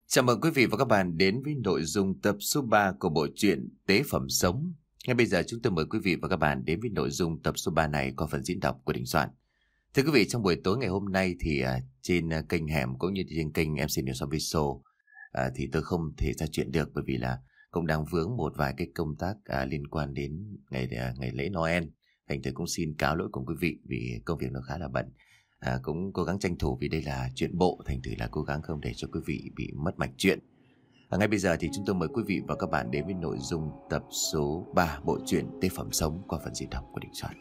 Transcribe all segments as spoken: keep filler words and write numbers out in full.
Chào mừng quý vị và các bạn đến với nội dung tập số ba của bộ truyện Tế Phẩm Sống. Ngay bây giờ chúng tôi mời quý vị và các bạn đến với nội dung tập số ba này qua phần diễn đọc của Đình Soạn. Thưa quý vị, trong buổi tối ngày hôm nay thì uh, trên uh, kênh Hẻm cũng như trên kênh em xê News Official uh, thì tôi không thể ra chuyện được bởi vì là cũng đang vướng một vài cái công tác uh, liên quan đến ngày uh, ngày lễ Noel. Thành thử cũng xin cáo lỗi cùng quý vị vì công việc nó khá là bận. À, cũng cố gắng tranh thủ vì đây là chuyện bộ, thành thử là cố gắng không để cho quý vị bị mất mạch chuyện. À, ngay bây giờ thì chúng tôi mời quý vị và các bạn đến với nội dung tập số ba bộ truyện Tế Phẩm Sống qua phần diễn đọc của Đình Soạn.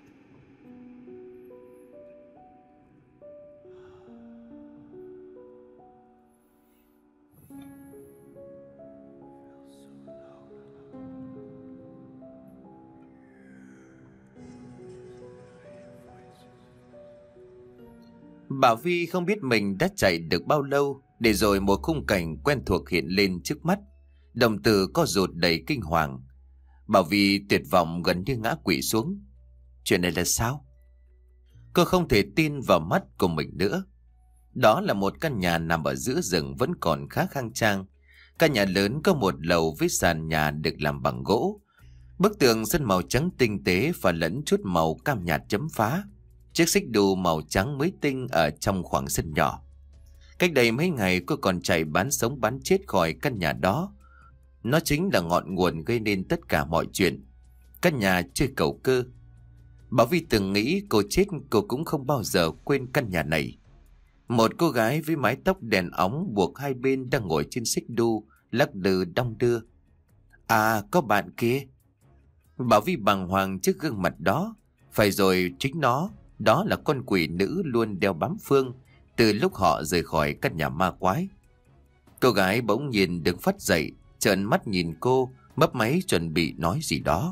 Bảo Vi không biết mình đã chạy được bao lâu, để rồi một khung cảnh quen thuộc hiện lên trước mắt. Đồng tử co rụt đầy kinh hoàng. Bảo Vi tuyệt vọng gần như ngã quỵ xuống. Chuyện này là sao? Cô không thể tin vào mắt của mình nữa. Đó là một căn nhà nằm ở giữa rừng vẫn còn khá khang trang. Căn nhà lớn có một lầu với sàn nhà được làm bằng gỗ. Bức tường sơn màu trắng tinh tế và lẫn chút màu cam nhạt chấm phá. Chiếc xích đu màu trắng mới tinh ở trong khoảng sân nhỏ. Cách đây mấy ngày cô còn chạy bán sống bán chết khỏi căn nhà đó. Nó chính là ngọn nguồn gây nên tất cả mọi chuyện. Căn nhà chơi cầu cơ. Bảo Vi từng nghĩ cô chết cô cũng không bao giờ quên căn nhà này. Một cô gái với mái tóc đèn óng buộc hai bên đang ngồi trên xích đu, lắc lư đong đưa. À, có bạn kia. Bảo Vi bàng hoàng trước gương mặt đó. Phải rồi, chính nó. Đó là con quỷ nữ luôn đeo bám Phương từ lúc họ rời khỏi căn nhà ma quái. Cô gái bỗng nhiên đứng phắt dậy, trợn mắt nhìn cô, mấp máy chuẩn bị nói gì đó.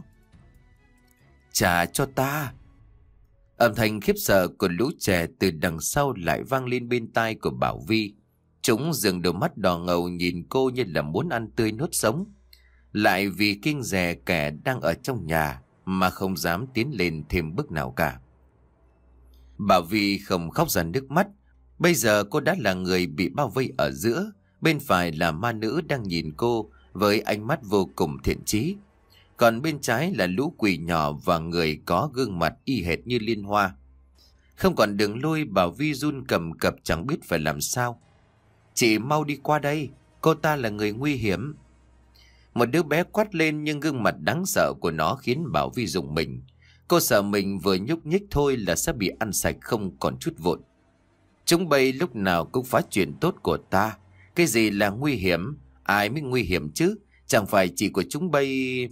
Trả cho ta. Âm thanh khiếp sợ của lũ trẻ từ đằng sau lại vang lên bên tai của Bảo Vi. Chúng dường đôi mắt đỏ ngầu nhìn cô như là muốn ăn tươi nuốt sống. Lại vì kinh dè kẻ đang ở trong nhà mà không dám tiến lên thêm bước nào cả. Bảo Vi không khóc ra nước mắt. Bây giờ cô đã là người bị bao vây ở giữa. Bên phải là ma nữ đang nhìn cô với ánh mắt vô cùng thiện chí. Còn bên trái là lũ quỷ nhỏ và người có gương mặt y hệt như Liên Hoa. Không còn đường lui, Bảo Vi run cầm cập chẳng biết phải làm sao. Chị mau đi qua đây, cô ta là người nguy hiểm. Một đứa bé quát lên nhưng gương mặt đáng sợ của nó khiến Bảo Vi rùng mình. Cô sợ mình vừa nhúc nhích thôi là sẽ bị ăn sạch không còn chút vụn. Chúng bay lúc nào cũng phá chuyện tốt của ta. Cái gì là nguy hiểm? Ai mới nguy hiểm chứ? Chẳng phải chị của chúng bay...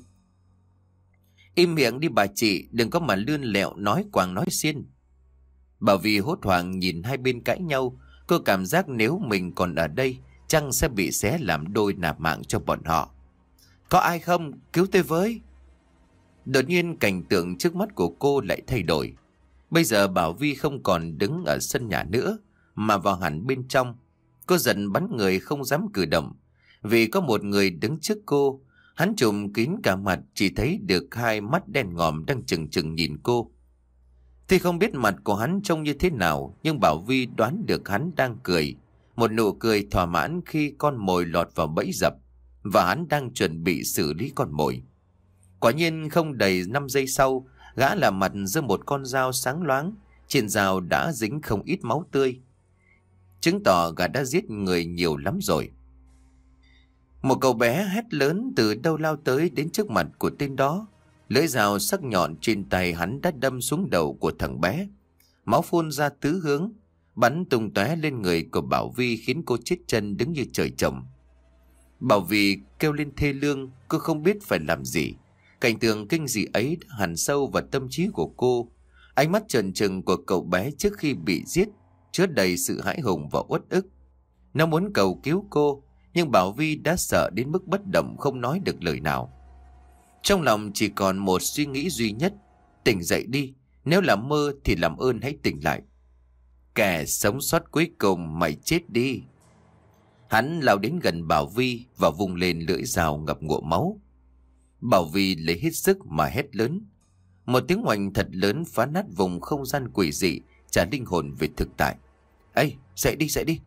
Im miệng đi bà chị, đừng có mà lươn lẹo nói quàng nói xiên. Bảo Vi hốt hoảng nhìn hai bên cãi nhau. Cô cảm giác nếu mình còn ở đây, chăng sẽ bị xé làm đôi nạp mạng cho bọn họ. Có ai không? Cứu tôi với! Đột nhiên cảnh tượng trước mắt của cô lại thay đổi. Bây giờ Bảo Vi không còn đứng ở sân nhà nữa, mà vào hẳn bên trong. Cô giận bắn người không dám cử động, vì có một người đứng trước cô. Hắn trùm kín cả mặt, chỉ thấy được hai mắt đen ngòm đang chừng chừng nhìn cô. Thì không biết mặt của hắn trông như thế nào, nhưng Bảo Vi đoán được hắn đang cười. Một nụ cười thỏa mãn khi con mồi lọt vào bẫy dập, và hắn đang chuẩn bị xử lý con mồi. Quả nhiên không đầy năm giây sau, gã là mặt giơ một con dao sáng loáng, trên dao đã dính không ít máu tươi. Chứng tỏ gã đã giết người nhiều lắm rồi. Một cậu bé hét lớn từ đâu lao tới đến trước mặt của tên đó. Lưỡi dao sắc nhọn trên tay hắn đã đâm xuống đầu của thằng bé. Máu phun ra tứ hướng, bắn tung tóe lên người của Bảo Vi khiến cô chết chân đứng như trời trồng. Bảo Vi kêu lên thê lương, cô không biết phải làm gì. Cảnh tượng kinh dị ấy đã hằn sâu vào tâm trí của cô. Ánh mắt trần trừng của cậu bé trước khi bị giết chứa đầy sự hãi hùng và uất ức. Nó muốn cầu cứu cô, nhưng Bảo Vi đã sợ đến mức bất động không nói được lời nào. Trong lòng chỉ còn một suy nghĩ duy nhất: tỉnh dậy đi, nếu là mơ thì làm ơn hãy tỉnh lại. Kẻ sống sót cuối cùng, mày chết đi. Hắn lao đến gần Bảo Vi và vung lên lưỡi dao ngập ngụa máu. Bảo Vi lấy hết sức mà hét lớn. Một tiếng oanh thật lớn phá nát vùng không gian quỷ dị, trả linh hồn về thực tại. Ê, dậy đi, dậy đi.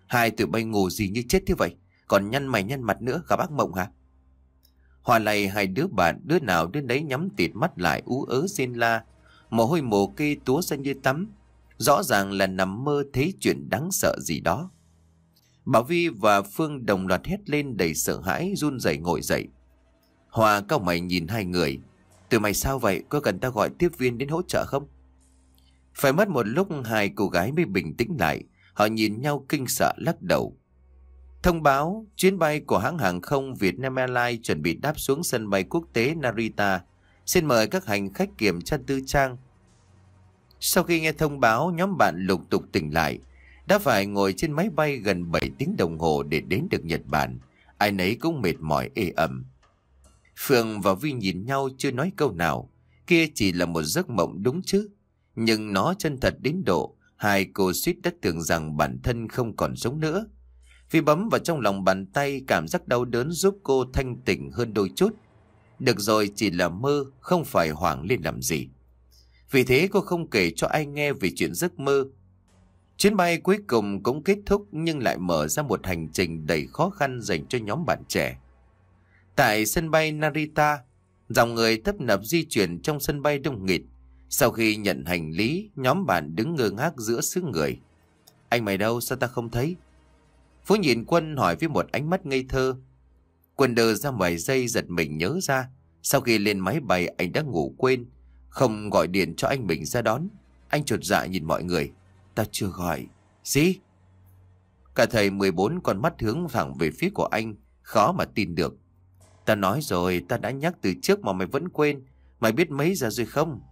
Hai tụi bay ngủ gì như chết thế vậy? Còn nhăn mày nhăn mặt nữa, gặp ác mộng hả? Hòa lầy hai đứa bạn, đứa nào đứa nấy nhắm tịt mắt lại ú ớ xin la. Mồ hôi mồ kê túa ra như tắm. Rõ ràng là nằm mơ thấy chuyện đáng sợ gì đó. Bảo Vi và Phương đồng loạt hét lên đầy sợ hãi, run rẩy ngồi dậy. Hòa cau mày nhìn hai người. Tụi mày sao vậy? Có cần ta gọi tiếp viên đến hỗ trợ không? Phải mất một lúc hai cô gái mới bình tĩnh lại. Họ nhìn nhau kinh sợ lắc đầu. Thông báo chuyến bay của hãng hàng không Vietnam Airlines chuẩn bị đáp xuống sân bay quốc tế Narita. Xin mời các hành khách kiểm tra tư trang. Sau khi nghe thông báo, nhóm bạn lục tục tỉnh lại. Đã phải ngồi trên máy bay gần bảy tiếng đồng hồ để đến được Nhật Bản. Ai nấy cũng mệt mỏi ê ẩm. Phương và Vi nhìn nhau chưa nói câu nào. Kia chỉ là một giấc mộng đúng chứ. Nhưng nó chân thật đến độ hai cô suýt đã tưởng rằng bản thân không còn sống nữa. Vi bấm vào trong lòng bàn tay, cảm giác đau đớn giúp cô thanh tỉnh hơn đôi chút. Được rồi, chỉ là mơ, không phải hoảng lên làm gì. Vì thế cô không kể cho ai nghe về chuyện giấc mơ. Chuyến bay cuối cùng cũng kết thúc nhưng lại mở ra một hành trình đầy khó khăn dành cho nhóm bạn trẻ. Tại sân bay Narita, dòng người tấp nập di chuyển trong sân bay đông nghịt. Sau khi nhận hành lý, nhóm bạn đứng ngơ ngác giữa xứ người. Anh mày đâu, sao ta không thấy? Phú nhìn Quân hỏi với một ánh mắt ngây thơ. Quân đờ ra vài giây giật mình nhớ ra. Sau khi lên máy bay anh đã ngủ quên, không gọi điện cho anh mình ra đón. Anh chột dạ nhìn mọi người. Ta chưa gọi. Gì? Cả thầy mười bốn con mắt hướng thẳng về phía của anh, khó mà tin được. Ta nói rồi, ta đã nhắc từ trước mà mày vẫn quên. Mày biết mấy giờ rồi không?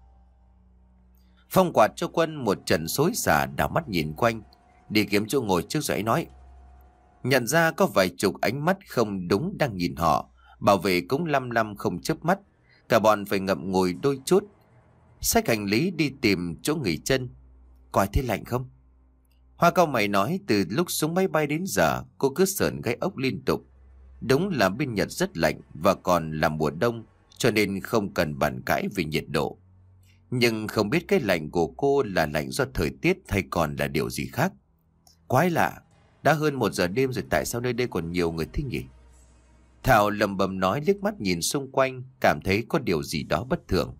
Phong quạt cho Quân một trận xối xả, đảo mắt nhìn quanh. Đi kiếm chỗ ngồi trước rồi ấy nói. Nhận ra có vài chục ánh mắt không đúng đang nhìn họ. Bảo vệ cũng lăm lăm không chớp mắt. Cả bọn phải ngậm ngùi đôi chút, xách hành lý đi tìm chỗ nghỉ chân. Coi thấy lạnh không? Hoa cau mày nói từ lúc xuống máy bay đến giờ cô cứ sởn gáy ốc liên tục. Đúng là bên Nhật rất lạnh và còn là mùa đông, cho nên không cần bàn cãi về nhiệt độ. Nhưng không biết cái lạnh của cô là lạnh do thời tiết hay còn là điều gì khác. Quái lạ, đã hơn một giờ đêm rồi tại sao nơi đây còn nhiều người thế nhỉ? Thảo lầm bầm nói, liếc mắt nhìn xung quanh, cảm thấy có điều gì đó bất thường.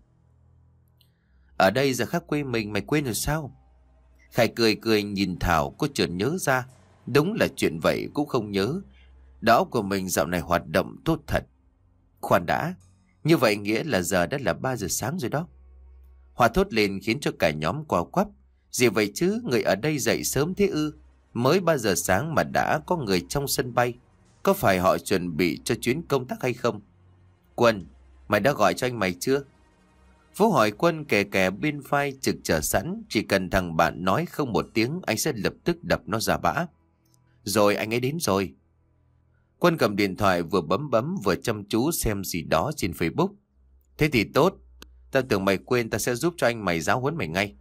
Ở đây giờ khác quê mình, mày quên rồi sao? Khải cười cười nhìn Thảo, cô chợt nhớ ra. Đúng là chuyện vậy cũng không nhớ. Đó của mình dạo này hoạt động tốt thật. Khoan đã, như vậy nghĩa là giờ đã là ba giờ sáng rồi đó. Hòa thốt lên khiến cho cả nhóm co quắp. Gì vậy chứ, người ở đây dậy sớm thế ư? Mới ba giờ sáng mà đã có người trong sân bay. Có phải họ chuẩn bị cho chuyến công tác hay không? Quân, mày đã gọi cho anh mày chưa? Phú hỏi Quân kè kè bên vai trực chờ sẵn. Chỉ cần thằng bạn nói không một tiếng, anh sẽ lập tức đập nó ra bã. Rồi, anh ấy đến rồi. Quân cầm điện thoại vừa bấm bấm vừa chăm chú xem gì đó trên Facebook. Thế thì tốt. Ta tưởng mày quên, ta sẽ giúp cho anh mày giáo huấn mày ngay.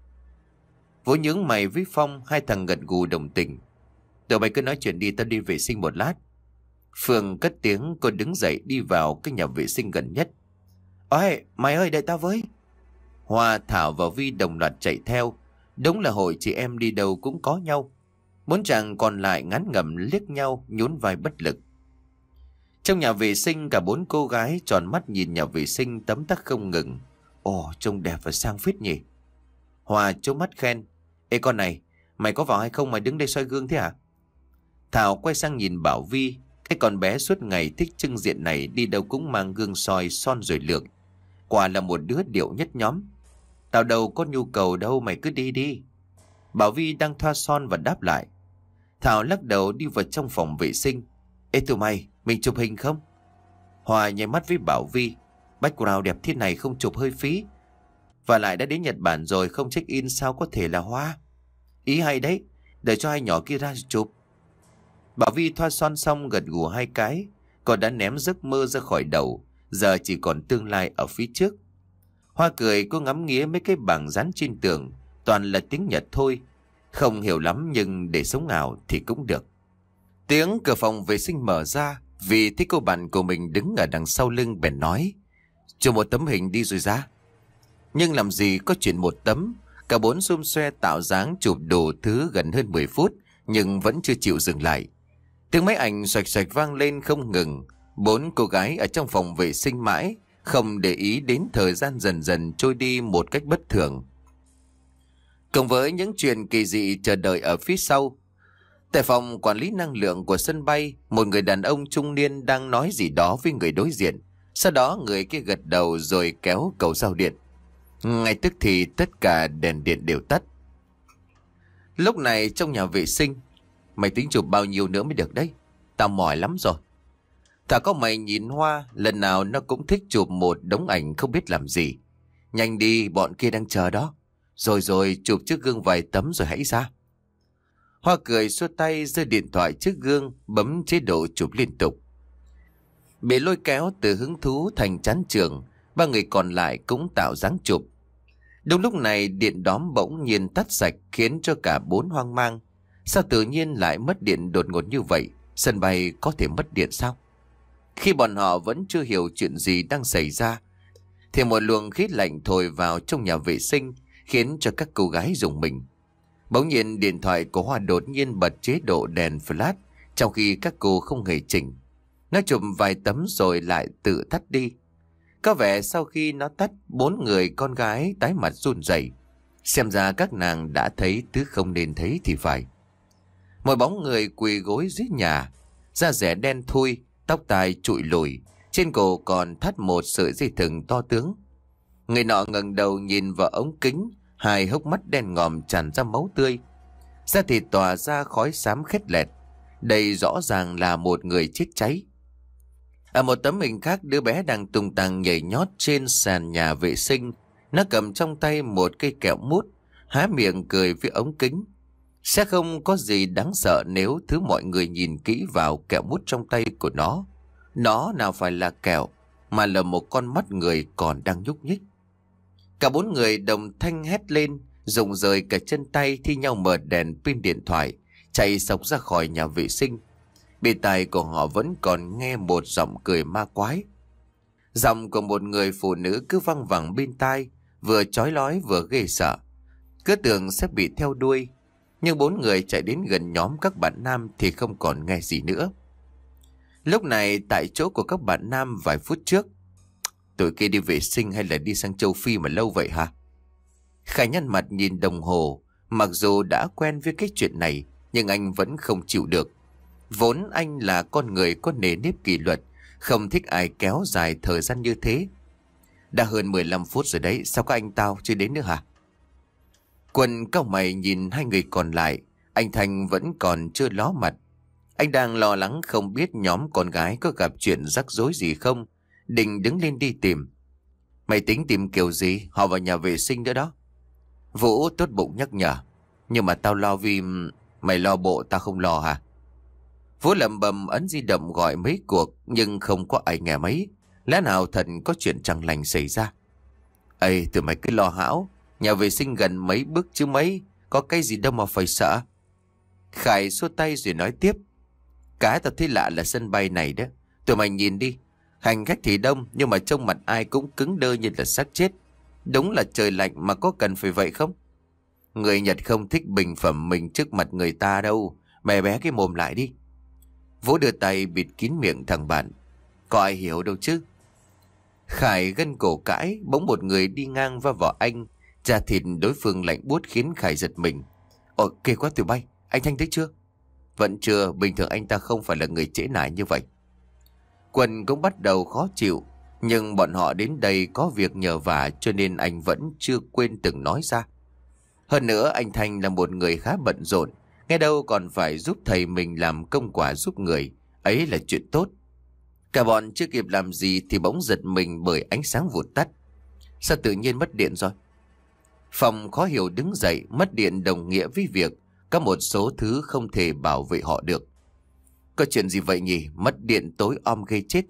Vũ nhướng mày với Phong, hai thằng gật gù đồng tình. Tụi mày cứ nói chuyện đi, ta đi vệ sinh một lát. Phương cất tiếng, cô đứng dậy đi vào cái nhà vệ sinh gần nhất. Ôi, mày ơi, đợi tao với. Hoa, Thảo và Vi đồng loạt chạy theo. Đúng là hội chị em đi đâu cũng có nhau. Bốn chàng còn lại ngán ngẩm liếc nhau, nhún vai bất lực. Trong nhà vệ sinh, cả bốn cô gái tròn mắt nhìn nhà vệ sinh tấm tắc không ngừng. Ồ, trông đẹp và sang phết nhỉ. Hoa trố mắt khen. Ê con này, mày có vào hay không mà đứng đây soi gương thế hả? Thảo quay sang nhìn Bảo Vi. Cái con bé suốt ngày thích trưng diện này, đi đâu cũng mang gương soi son rồi lược. Quả là một đứa điệu nhất nhóm. Tao đâu có nhu cầu đâu, mày cứ đi đi. Bảo Vi đang thoa son và đáp lại. Thảo lắc đầu đi vào trong phòng vệ sinh. Ê tụi mày, mình chụp hình không? Hòa nháy mắt với Bảo Vi. Background đẹp thế này không chụp hơi phí. Và lại đã đến Nhật Bản rồi, không check in sao có thể là Hoa. Ý hay đấy, để cho hai nhỏ kia ra chụp. Bảo Vi thoa son xong gật gù hai cái. Cô đã ném giấc mơ ra khỏi đầu. Giờ chỉ còn tương lai ở phía trước. Hoa cười, cô ngắm nghía mấy cái bảng dán trên tường. Toàn là tiếng Nhật thôi. Không hiểu lắm nhưng để sống ảo thì cũng được. Tiếng cửa phòng vệ sinh mở ra. Vì thấy cô bạn của mình đứng ở đằng sau lưng bèn nói. Chụp một tấm hình đi rồi ra. Nhưng làm gì có chuyện một tấm. Cả bốn xum xoe tạo dáng chụp đủ thứ gần hơn mười phút. nhưng vẫn chưa chịu dừng lại. Tiếng máy ảnh xoạch xoạch vang lên không ngừng. Bốn cô gái ở trong phòng vệ sinh mãi, không để ý đến thời gian dần dần trôi đi một cách bất thường. Cùng với những chuyện kỳ dị chờ đợi ở phía sau, tại phòng quản lý năng lượng của sân bay, một người đàn ông trung niên đang nói gì đó với người đối diện. Sau đó người kia gật đầu rồi kéo cầu giao điện. Ngay tức thì tất cả đèn điện đều tắt. Lúc này trong nhà vệ sinh, mày tính chụp bao nhiêu nữa mới được đấy? Tao mỏi lắm rồi. Thà có mày nhìn Hoa, lần nào nó cũng thích chụp một đống ảnh không biết làm gì. Nhanh đi, bọn kia đang chờ đó. Rồi rồi, chụp trước gương vài tấm rồi hãy ra. Hoa cười xua tay giơ điện thoại trước gương, bấm chế độ chụp liên tục. Bị lôi kéo từ hứng thú thành chán chường, ba người còn lại cũng tạo dáng chụp. Đúng lúc này điện đóm bỗng nhiên tắt sạch khiến cho cả bốn hoang mang. Sao tự nhiên lại mất điện đột ngột như vậy? Sân bay có thể mất điện sao? Khi bọn họ vẫn chưa hiểu chuyện gì đang xảy ra, thì một luồng khí lạnh thổi vào trong nhà vệ sinh khiến cho các cô gái rùng mình. Bỗng nhiên điện thoại của Hoa đột nhiên bật chế độ đèn flash, trong khi các cô không hề chỉnh. Nó chụp vài tấm rồi lại tự tắt đi. Có vẻ sau khi nó tắt, bốn người con gái tái mặt run rẩy. Xem ra các nàng đã thấy thứ không nên thấy thì phải. Một bóng người quỳ gối dưới nhà, da rẻ đen thui, tóc tai trụi lùi, trên cổ còn thắt một sợi dây thừng to tướng. Người nọ ngẩng đầu nhìn vào ống kính, hai hốc mắt đen ngòm tràn ra máu tươi, da thịt tỏa ra khói xám khét lẹt. Đây rõ ràng là một người chết cháy. Ở một tấm hình khác, đứa bé đang tung tăng nhảy nhót trên sàn nhà vệ sinh. Nó cầm trong tay một cây kẹo mút, há miệng cười với ống kính. Sẽ không có gì đáng sợ nếu thứ mọi người nhìn kỹ vào kẹo mút trong tay của nó. Nó nào phải là kẹo, mà là một con mắt người còn đang nhúc nhích. Cả bốn người đồng thanh hét lên, rụng rời cả chân tay thi nhau mở đèn pin điện thoại, chạy sộc ra khỏi nhà vệ sinh. Bên tai của họ vẫn còn nghe một giọng cười ma quái. Giọng của một người phụ nữ cứ văng vẳng bên tai, vừa chói lói vừa ghê sợ. Cứ tưởng sẽ bị theo đuôi. Nhưng bốn người chạy đến gần nhóm các bạn nam thì không còn nghe gì nữa. Lúc này tại chỗ của các bạn nam vài phút trước, tụi kia đi vệ sinh hay là đi sang châu Phi mà lâu vậy hả? Khải nhăn mặt nhìn đồng hồ. Mặc dù đã quen với cái chuyện này, nhưng anh vẫn không chịu được. Vốn anh là con người có nề nếp kỷ luật, không thích ai kéo dài thời gian như thế. Đã hơn mười lăm phút rồi đấy, sao các anh tao chưa đến nữa hả? Quân cau mày nhìn hai người còn lại. Anh Thành vẫn còn chưa ló mặt. Anh đang lo lắng không biết nhóm con gái có gặp chuyện rắc rối gì không, định đứng lên đi tìm. Mày tính tìm kiểu gì? Họ vào nhà vệ sinh nữa đó. Vũ tốt bụng nhắc nhở. Nhưng mà tao lo vì... Mày lo bộ tao không lo hả? Vũ lẩm bẩm ấn di động gọi mấy cuộc, nhưng không có ai nghe mấy. Lẽ nào thật có chuyện chẳng lành xảy ra? Ê, tụi mày cứ lo hão. Nhà vệ sinh gần mấy bước chứ mấy, có cái gì đâu mà phải sợ. Khải xua tay rồi nói tiếp. Cái tao thấy lạ là sân bay này đó. Tụi mày nhìn đi, hành khách thì đông, nhưng mà trông mặt ai cũng cứng đơ như là xác chết. Đúng là trời lạnh mà có cần phải vậy không? Người Nhật không thích bình phẩm mình trước mặt người ta đâu. Mày bé cái mồm lại đi. Vũ đưa tay bịt kín miệng thằng bạn. Có ai hiểu đâu chứ. Khải gân cổ cãi, bỗng một người đi ngang va vào anh. Da thịt đối phương lạnh buốt khiến Khải giật mình. Ồ, kìa quá tụi bay, anh Thanh thấy chưa? Vẫn chưa, bình thường anh ta không phải là người trễ nải như vậy. Quân cũng bắt đầu khó chịu, nhưng bọn họ đến đây có việc nhờ vả cho nên anh vẫn chưa quên từng nói ra. Hơn nữa anh Thanh là một người khá bận rộn, nghe đâu còn phải giúp thầy mình làm công quả giúp người, ấy là chuyện tốt. Cả bọn chưa kịp làm gì thì bỗng giật mình bởi ánh sáng vụt tắt. Sao tự nhiên mất điện rồi? Phong khó hiểu đứng dậy. Mất điện đồng nghĩa với việc có một số thứ không thể bảo vệ họ được. Có chuyện gì vậy nhỉ? Mất điện tối om gây chết.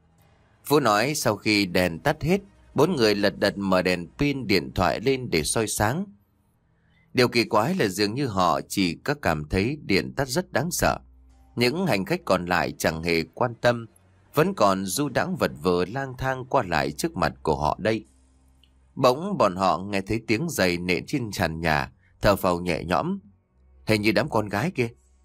Vũ nói sau khi đèn tắt hết, bốn người lật đật mở đèn pin điện thoại lên để soi sáng. Điều kỳ quái là dường như họ chỉ có cảm thấy điện tắt rất đáng sợ. Những hành khách còn lại chẳng hề quan tâm, vẫn còn du đãng vật vờ lang thang qua lại trước mặt của họ đây. Bỗng bọn họ nghe thấy tiếng giày nện trên trần nhà, thở phào nhẹ nhõm. Hình như đám con gái kia.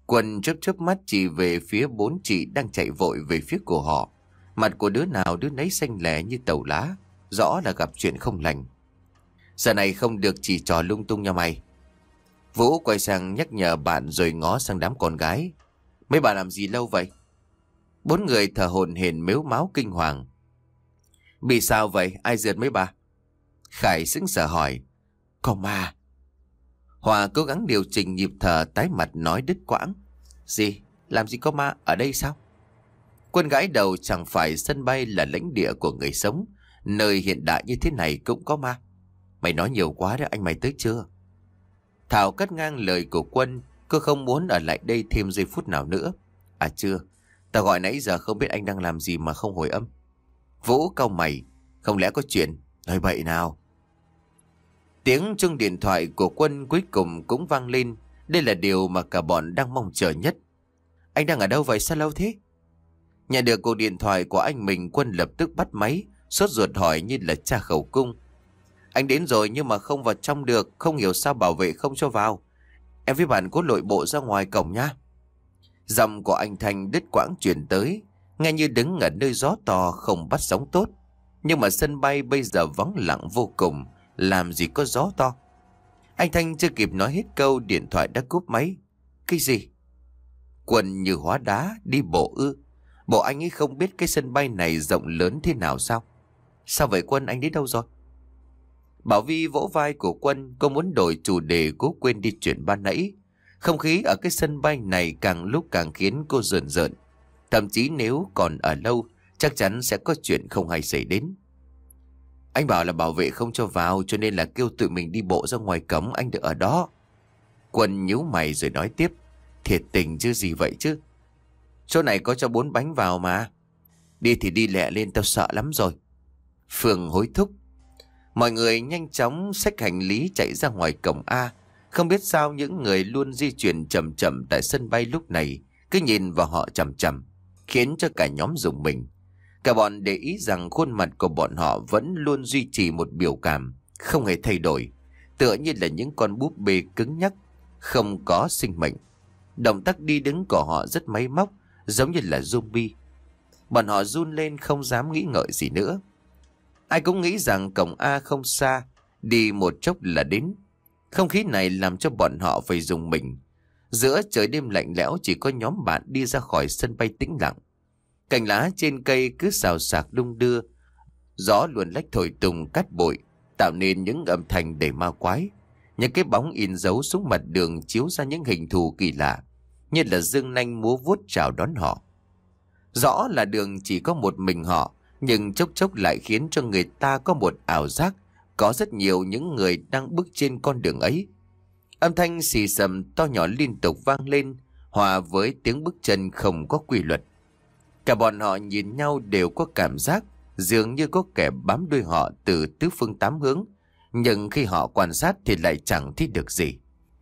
Quân chớp chớp mắt chỉ về phía bốn chị đang chạy vội về phía của họ. Mặt của đứa nào đứa nấy xanh lẻ như tàu lá, rõ là gặp chuyện không lành. Giờ này không được chỉ trò lung tung nha mày. Vũ quay sang nhắc nhở bạn rồi ngó sang đám con gái. Mấy bà làm gì lâu vậy? Bốn người thở hổn hển mếu máo kinh hoàng. Bị sao vậy? Ai rượt mấy bà? Khải sững sờ hỏi. Có ma. Hòa cố gắng điều chỉnh nhịp thở, tái mặt nói đứt quãng. Gì? Làm gì có ma? Ở đây sao? Quân gãi đầu. Chẳng phải sân bay là lãnh địa của người sống, nơi hiện đại như thế này cũng có ma? Mày nói nhiều quá đó, anh mày tới chưa? Thảo cắt ngang lời của Quân. Cô không muốn ở lại đây thêm giây phút nào nữa. À chưa, tao gọi nãy giờ không biết anh đang làm gì mà không hồi âm. Vũ cau mày. Không lẽ có chuyện? Nói bậy nào. Tiếng chuông điện thoại của Quân cuối cùng cũng vang lên. Đây là điều mà cả bọn đang mong chờ nhất. Anh đang ở đâu vậy, sao lâu thế? Nhận được cuộc điện thoại của anh mình, Quân lập tức bắt máy, sốt ruột hỏi như là tra khẩu cung. Anh đến rồi nhưng mà không vào trong được, không hiểu sao bảo vệ không cho vào. Em với bạn có lội bộ ra ngoài cổng nhá. Giọng của anh Thanh đứt quãng truyền tới, nghe như đứng ở nơi gió to không bắt sóng tốt. Nhưng mà sân bay bây giờ vắng lặng vô cùng, làm gì có gió to. Anh Thanh chưa kịp nói hết câu, điện thoại đã cúp máy. Cái gì? Quân như hóa đá. Đi bộ ư? Bộ anh ấy không biết cái sân bay này rộng lớn thế nào sao? Sao vậy Quân, anh đến đâu rồi? Bảo Vi vỗ vai của Quân. Cô muốn đổi chủ đề, cố quên đi chuyện ban nãy. Không khí ở cái sân bay này càng lúc càng khiến cô rợn rợn. Thậm chí nếu còn ở lâu, chắc chắn sẽ có chuyện không hay xảy đến. Anh bảo là bảo vệ không cho vào, cho nên là kêu tụi mình đi bộ ra ngoài cổng, anh được ở đó. Quân nhíu mày rồi nói tiếp. Thiệt tình chứ gì vậy chứ? Chỗ này có cho bốn bánh vào mà. Đi thì đi lẹ lên, tao sợ lắm rồi. Phương hối thúc. Mọi người nhanh chóng xách hành lý chạy ra ngoài cổng A. Không biết sao những người luôn di chuyển chậm chậm tại sân bay lúc này cứ nhìn vào họ chằm chằm, khiến cho cả nhóm rùng mình. Cả bọn để ý rằng khuôn mặt của bọn họ vẫn luôn duy trì một biểu cảm không hề thay đổi, tựa như là những con búp bê cứng nhắc, không có sinh mệnh. Động tác đi đứng của họ rất máy móc, giống như là zombie. Bọn họ run lên không dám nghĩ ngợi gì nữa. Ai cũng nghĩ rằng cổng A không xa, đi một chốc là đến. Không khí này làm cho bọn họ phải rùng mình. Giữa trời đêm lạnh lẽo chỉ có nhóm bạn đi ra khỏi sân bay tĩnh lặng. Cành lá trên cây cứ xào xạc đung đưa. Gió luồn lách thổi tung cát bụi, tạo nên những âm thanh đầy ma quái. Những cái bóng in dấu xuống mặt đường chiếu ra những hình thù kỳ lạ, như là dương nanh múa vuốt chào đón họ. Rõ là đường chỉ có một mình họ, nhưng chốc chốc lại khiến cho người ta có một ảo giác có rất nhiều những người đang bước trên con đường ấy. Âm thanh xì xầm to nhỏ liên tục vang lên, hòa với tiếng bước chân không có quy luật. Cả bọn họ nhìn nhau đều có cảm giác dường như có kẻ bám đuôi họ từ tứ phương tám hướng, nhưng khi họ quan sát thì lại chẳng thấy được gì.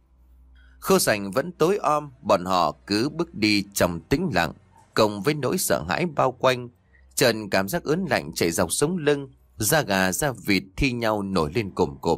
Khô sành vẫn tối om, bọn họ cứ bước đi trong tĩnh lặng, cộng với nỗi sợ hãi bao quanh. Trần cảm giác ớn lạnh chạy dọc sống lưng, da gà da vịt thi nhau nổi lên cồm cộp.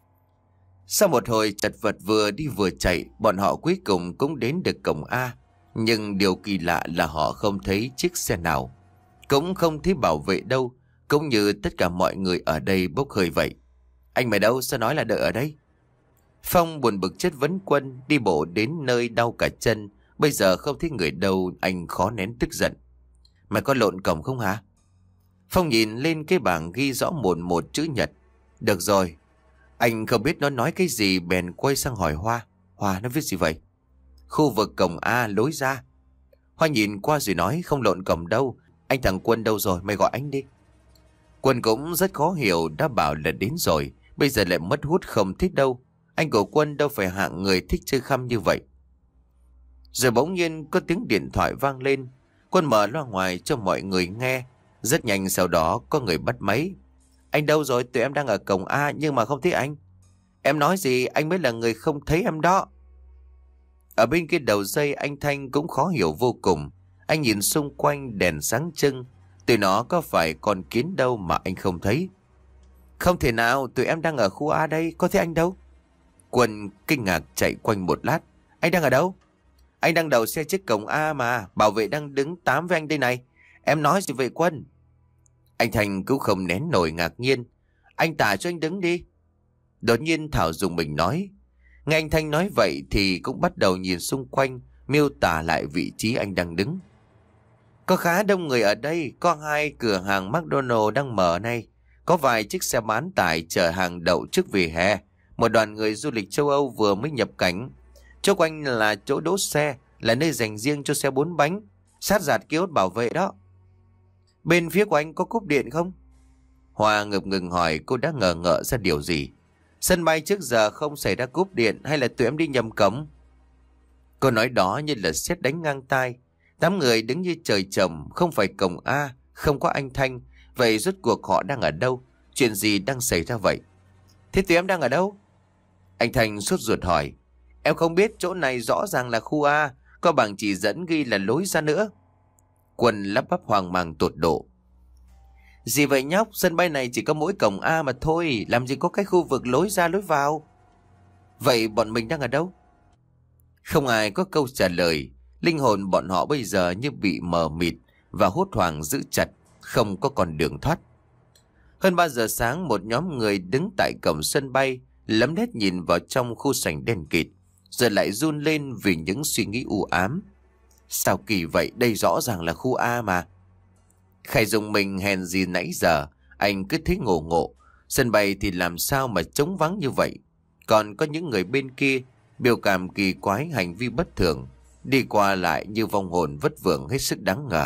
Sau một hồi chật vật vừa đi vừa chạy, bọn họ cuối cùng cũng đến được cổng A. Nhưng điều kỳ lạ là họ không thấy chiếc xe nào, cũng không thấy bảo vệ đâu, cũng như tất cả mọi người ở đây bốc hơi vậy. Anh mày đâu, sao nói là đợi ở đây? Phong buồn bực chất vấn Quân. Đi bộ đến nơi đau cả chân, bây giờ không thấy người đâu, anh khó nén tức giận. Mày có lộn cổng không hả? Phong nhìn lên cái bảng ghi rõ một một chữ nhật. Được rồi. Anh không biết nó nói cái gì, bèn quay sang hỏi Hoa. Hoa, nó viết gì vậy? Khu vực cổng A lối ra. Hoa nhìn qua rồi nói, không lộn cổng đâu. Anh thằng Quân đâu rồi, mày gọi anh đi. Quân cũng rất khó hiểu, đã bảo là đến rồi, bây giờ lại mất hút không thích đâu. Anh của Quân đâu phải hạng người thích chơi khăm như vậy. Rồi bỗng nhiên có tiếng điện thoại vang lên. Quân mở loa ngoài cho mọi người nghe. Rất nhanh sau đó có người bắt máy. Anh đâu rồi, tụi em đang ở cổng A nhưng mà không thấy anh. Em nói gì, anh mới là người không thấy em đó. Ở bên kia đầu dây anh Thanh cũng khó hiểu vô cùng. Anh nhìn xung quanh đèn sáng trưng, tụi nó có phải con kiến đâu mà anh không thấy. Không thể nào, tụi em đang ở khu A đây, có thấy anh đâu? Quân kinh ngạc chạy quanh một lát. Anh đang ở đâu? Anh đang đậu xe trước cổng A mà, bảo vệ đang đứng tám với anh đây này. Em nói gì vậy Quân? Anh Thanh cũng không nén nổi ngạc nhiên. Anh tả cho anh đứng đi. Đột nhiên Thảo dùng mình nói. Nghe anh Thanh nói vậy thì cũng bắt đầu nhìn xung quanh, miêu tả lại vị trí anh đang đứng. Có khá đông người ở đây, có hai cửa hàng McDonald đang mở này. Có vài chiếc xe bán tải chở hàng đậu trước vỉa hè. Một đoàn người du lịch châu Âu vừa mới nhập cảnh. Chỗ quanh là chỗ đỗ xe, là nơi dành riêng cho xe bốn bánh. Sát giạt kiosk bảo vệ đó. Bên phía của anh có cúp điện không? Hoa ngập ngừng hỏi, cô đã ngờ ngợ ra điều gì. Sân bay trước giờ không xảy ra cúp điện hay là tụi em đi nhầm cổng? Cô nói đó như là sét đánh ngang tai. Tám người đứng như trời trồng, không phải cổng A, không có anh Thanh. Vậy rốt cuộc họ đang ở đâu? Chuyện gì đang xảy ra vậy? Thế tụi em đang ở đâu? Anh Thanh sốt ruột hỏi. Em không biết, chỗ này rõ ràng là khu A, có bảng chỉ dẫn ghi là lối ra nữa. Quân lắp bắp hoang mang tột độ. Gì vậy nhóc, sân bay này chỉ có mỗi cổng A mà thôi, làm gì có cái khu vực lối ra lối vào. Vậy bọn mình đang ở đâu? Không ai có câu trả lời. Linh hồn bọn họ bây giờ như bị mờ mịt và hốt hoảng giữ chặt, không có con đường thoát. Hơn ba giờ sáng, một nhóm người đứng tại cổng sân bay, lấm lét nhìn vào trong khu sảnh đen kịt, rồi lại run lên vì những suy nghĩ u ám. Sao kỳ vậy, đây rõ ràng là khu A mà. Khải dùng mình hèn gì nãy giờ, anh cứ thấy ngộ ngộ. Sân bay thì làm sao mà trống vắng như vậy. Còn có những người bên kia, biểu cảm kỳ quái, hành vi bất thường, đi qua lại như vong hồn vất vưởng hết sức đáng ngờ.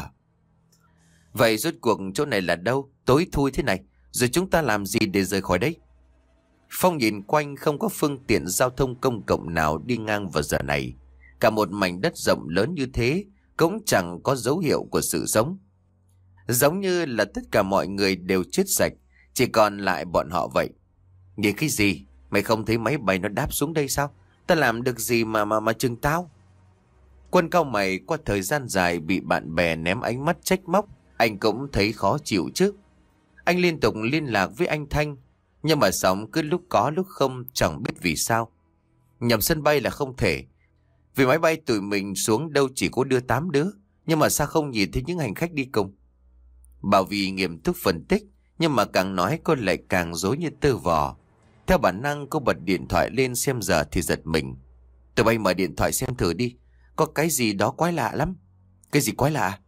Vậy rốt cuộc chỗ này là đâu? Tối thui thế này, rồi chúng ta làm gì để rời khỏi đây? Phong nhìn quanh, không có phương tiện giao thông công cộng nào đi ngang vào giờ này. Cả một mảnh đất rộng lớn như thế cũng chẳng có dấu hiệu của sự sống. Giống như là tất cả mọi người đều chết sạch, chỉ còn lại bọn họ vậy. Nghĩ cái gì? Mày không thấy máy bay nó đáp xuống đây sao? Ta làm được gì mà mà mà chừng tao? Quân cau mày, qua thời gian dài bị bạn bè ném ánh mắt trách móc, anh cũng thấy khó chịu chứ. Anh liên tục liên lạc với anh Thanh, nhưng mà sóng cứ lúc có lúc không, chẳng biết vì sao. Nhầm sân bay là không thể, vì máy bay tụi mình xuống đâu chỉ có đưa tám đứa, nhưng mà sao không nhìn thấy những hành khách đi cùng? Bảo Vì nghiêm túc phân tích, nhưng mà càng nói cô lại càng rối như tơ vò. Theo bản năng cô bật điện thoại lên xem giờ thì giật mình. Tụi bay mở điện thoại xem thử đi, có cái gì đó quái lạ lắm. Cái gì quái lạ?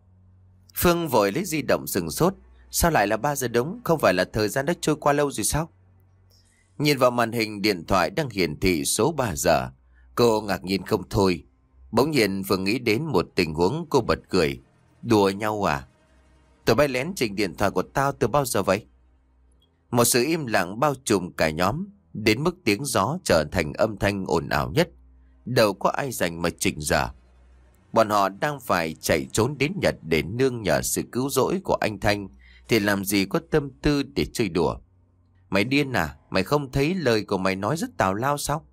Phương vội lấy di động sừng sốt. Sao lại là ba giờ đúng? Không phải là thời gian đã trôi qua lâu rồi sao? Nhìn vào màn hình điện thoại đang hiển thị số ba giờ, cô ngạc nhiên không thôi. Bỗng nhiên Phương nghĩ đến một tình huống, cô bật cười. Đùa nhau à? Tụi bay lén chỉnh điện thoại của tao từ bao giờ vậy? Một sự im lặng bao trùm cả nhóm, đến mức tiếng gió trở thành âm thanh ồn ào nhất. Đâu có ai dành mà chỉnh giờ. Bọn họ đang phải chạy trốn đến Nhật để nương nhờ sự cứu rỗi của anh Thanh, thì làm gì có tâm tư để chơi đùa. Mày điên à? Mày không thấy lời của mày nói rất tào lao sao?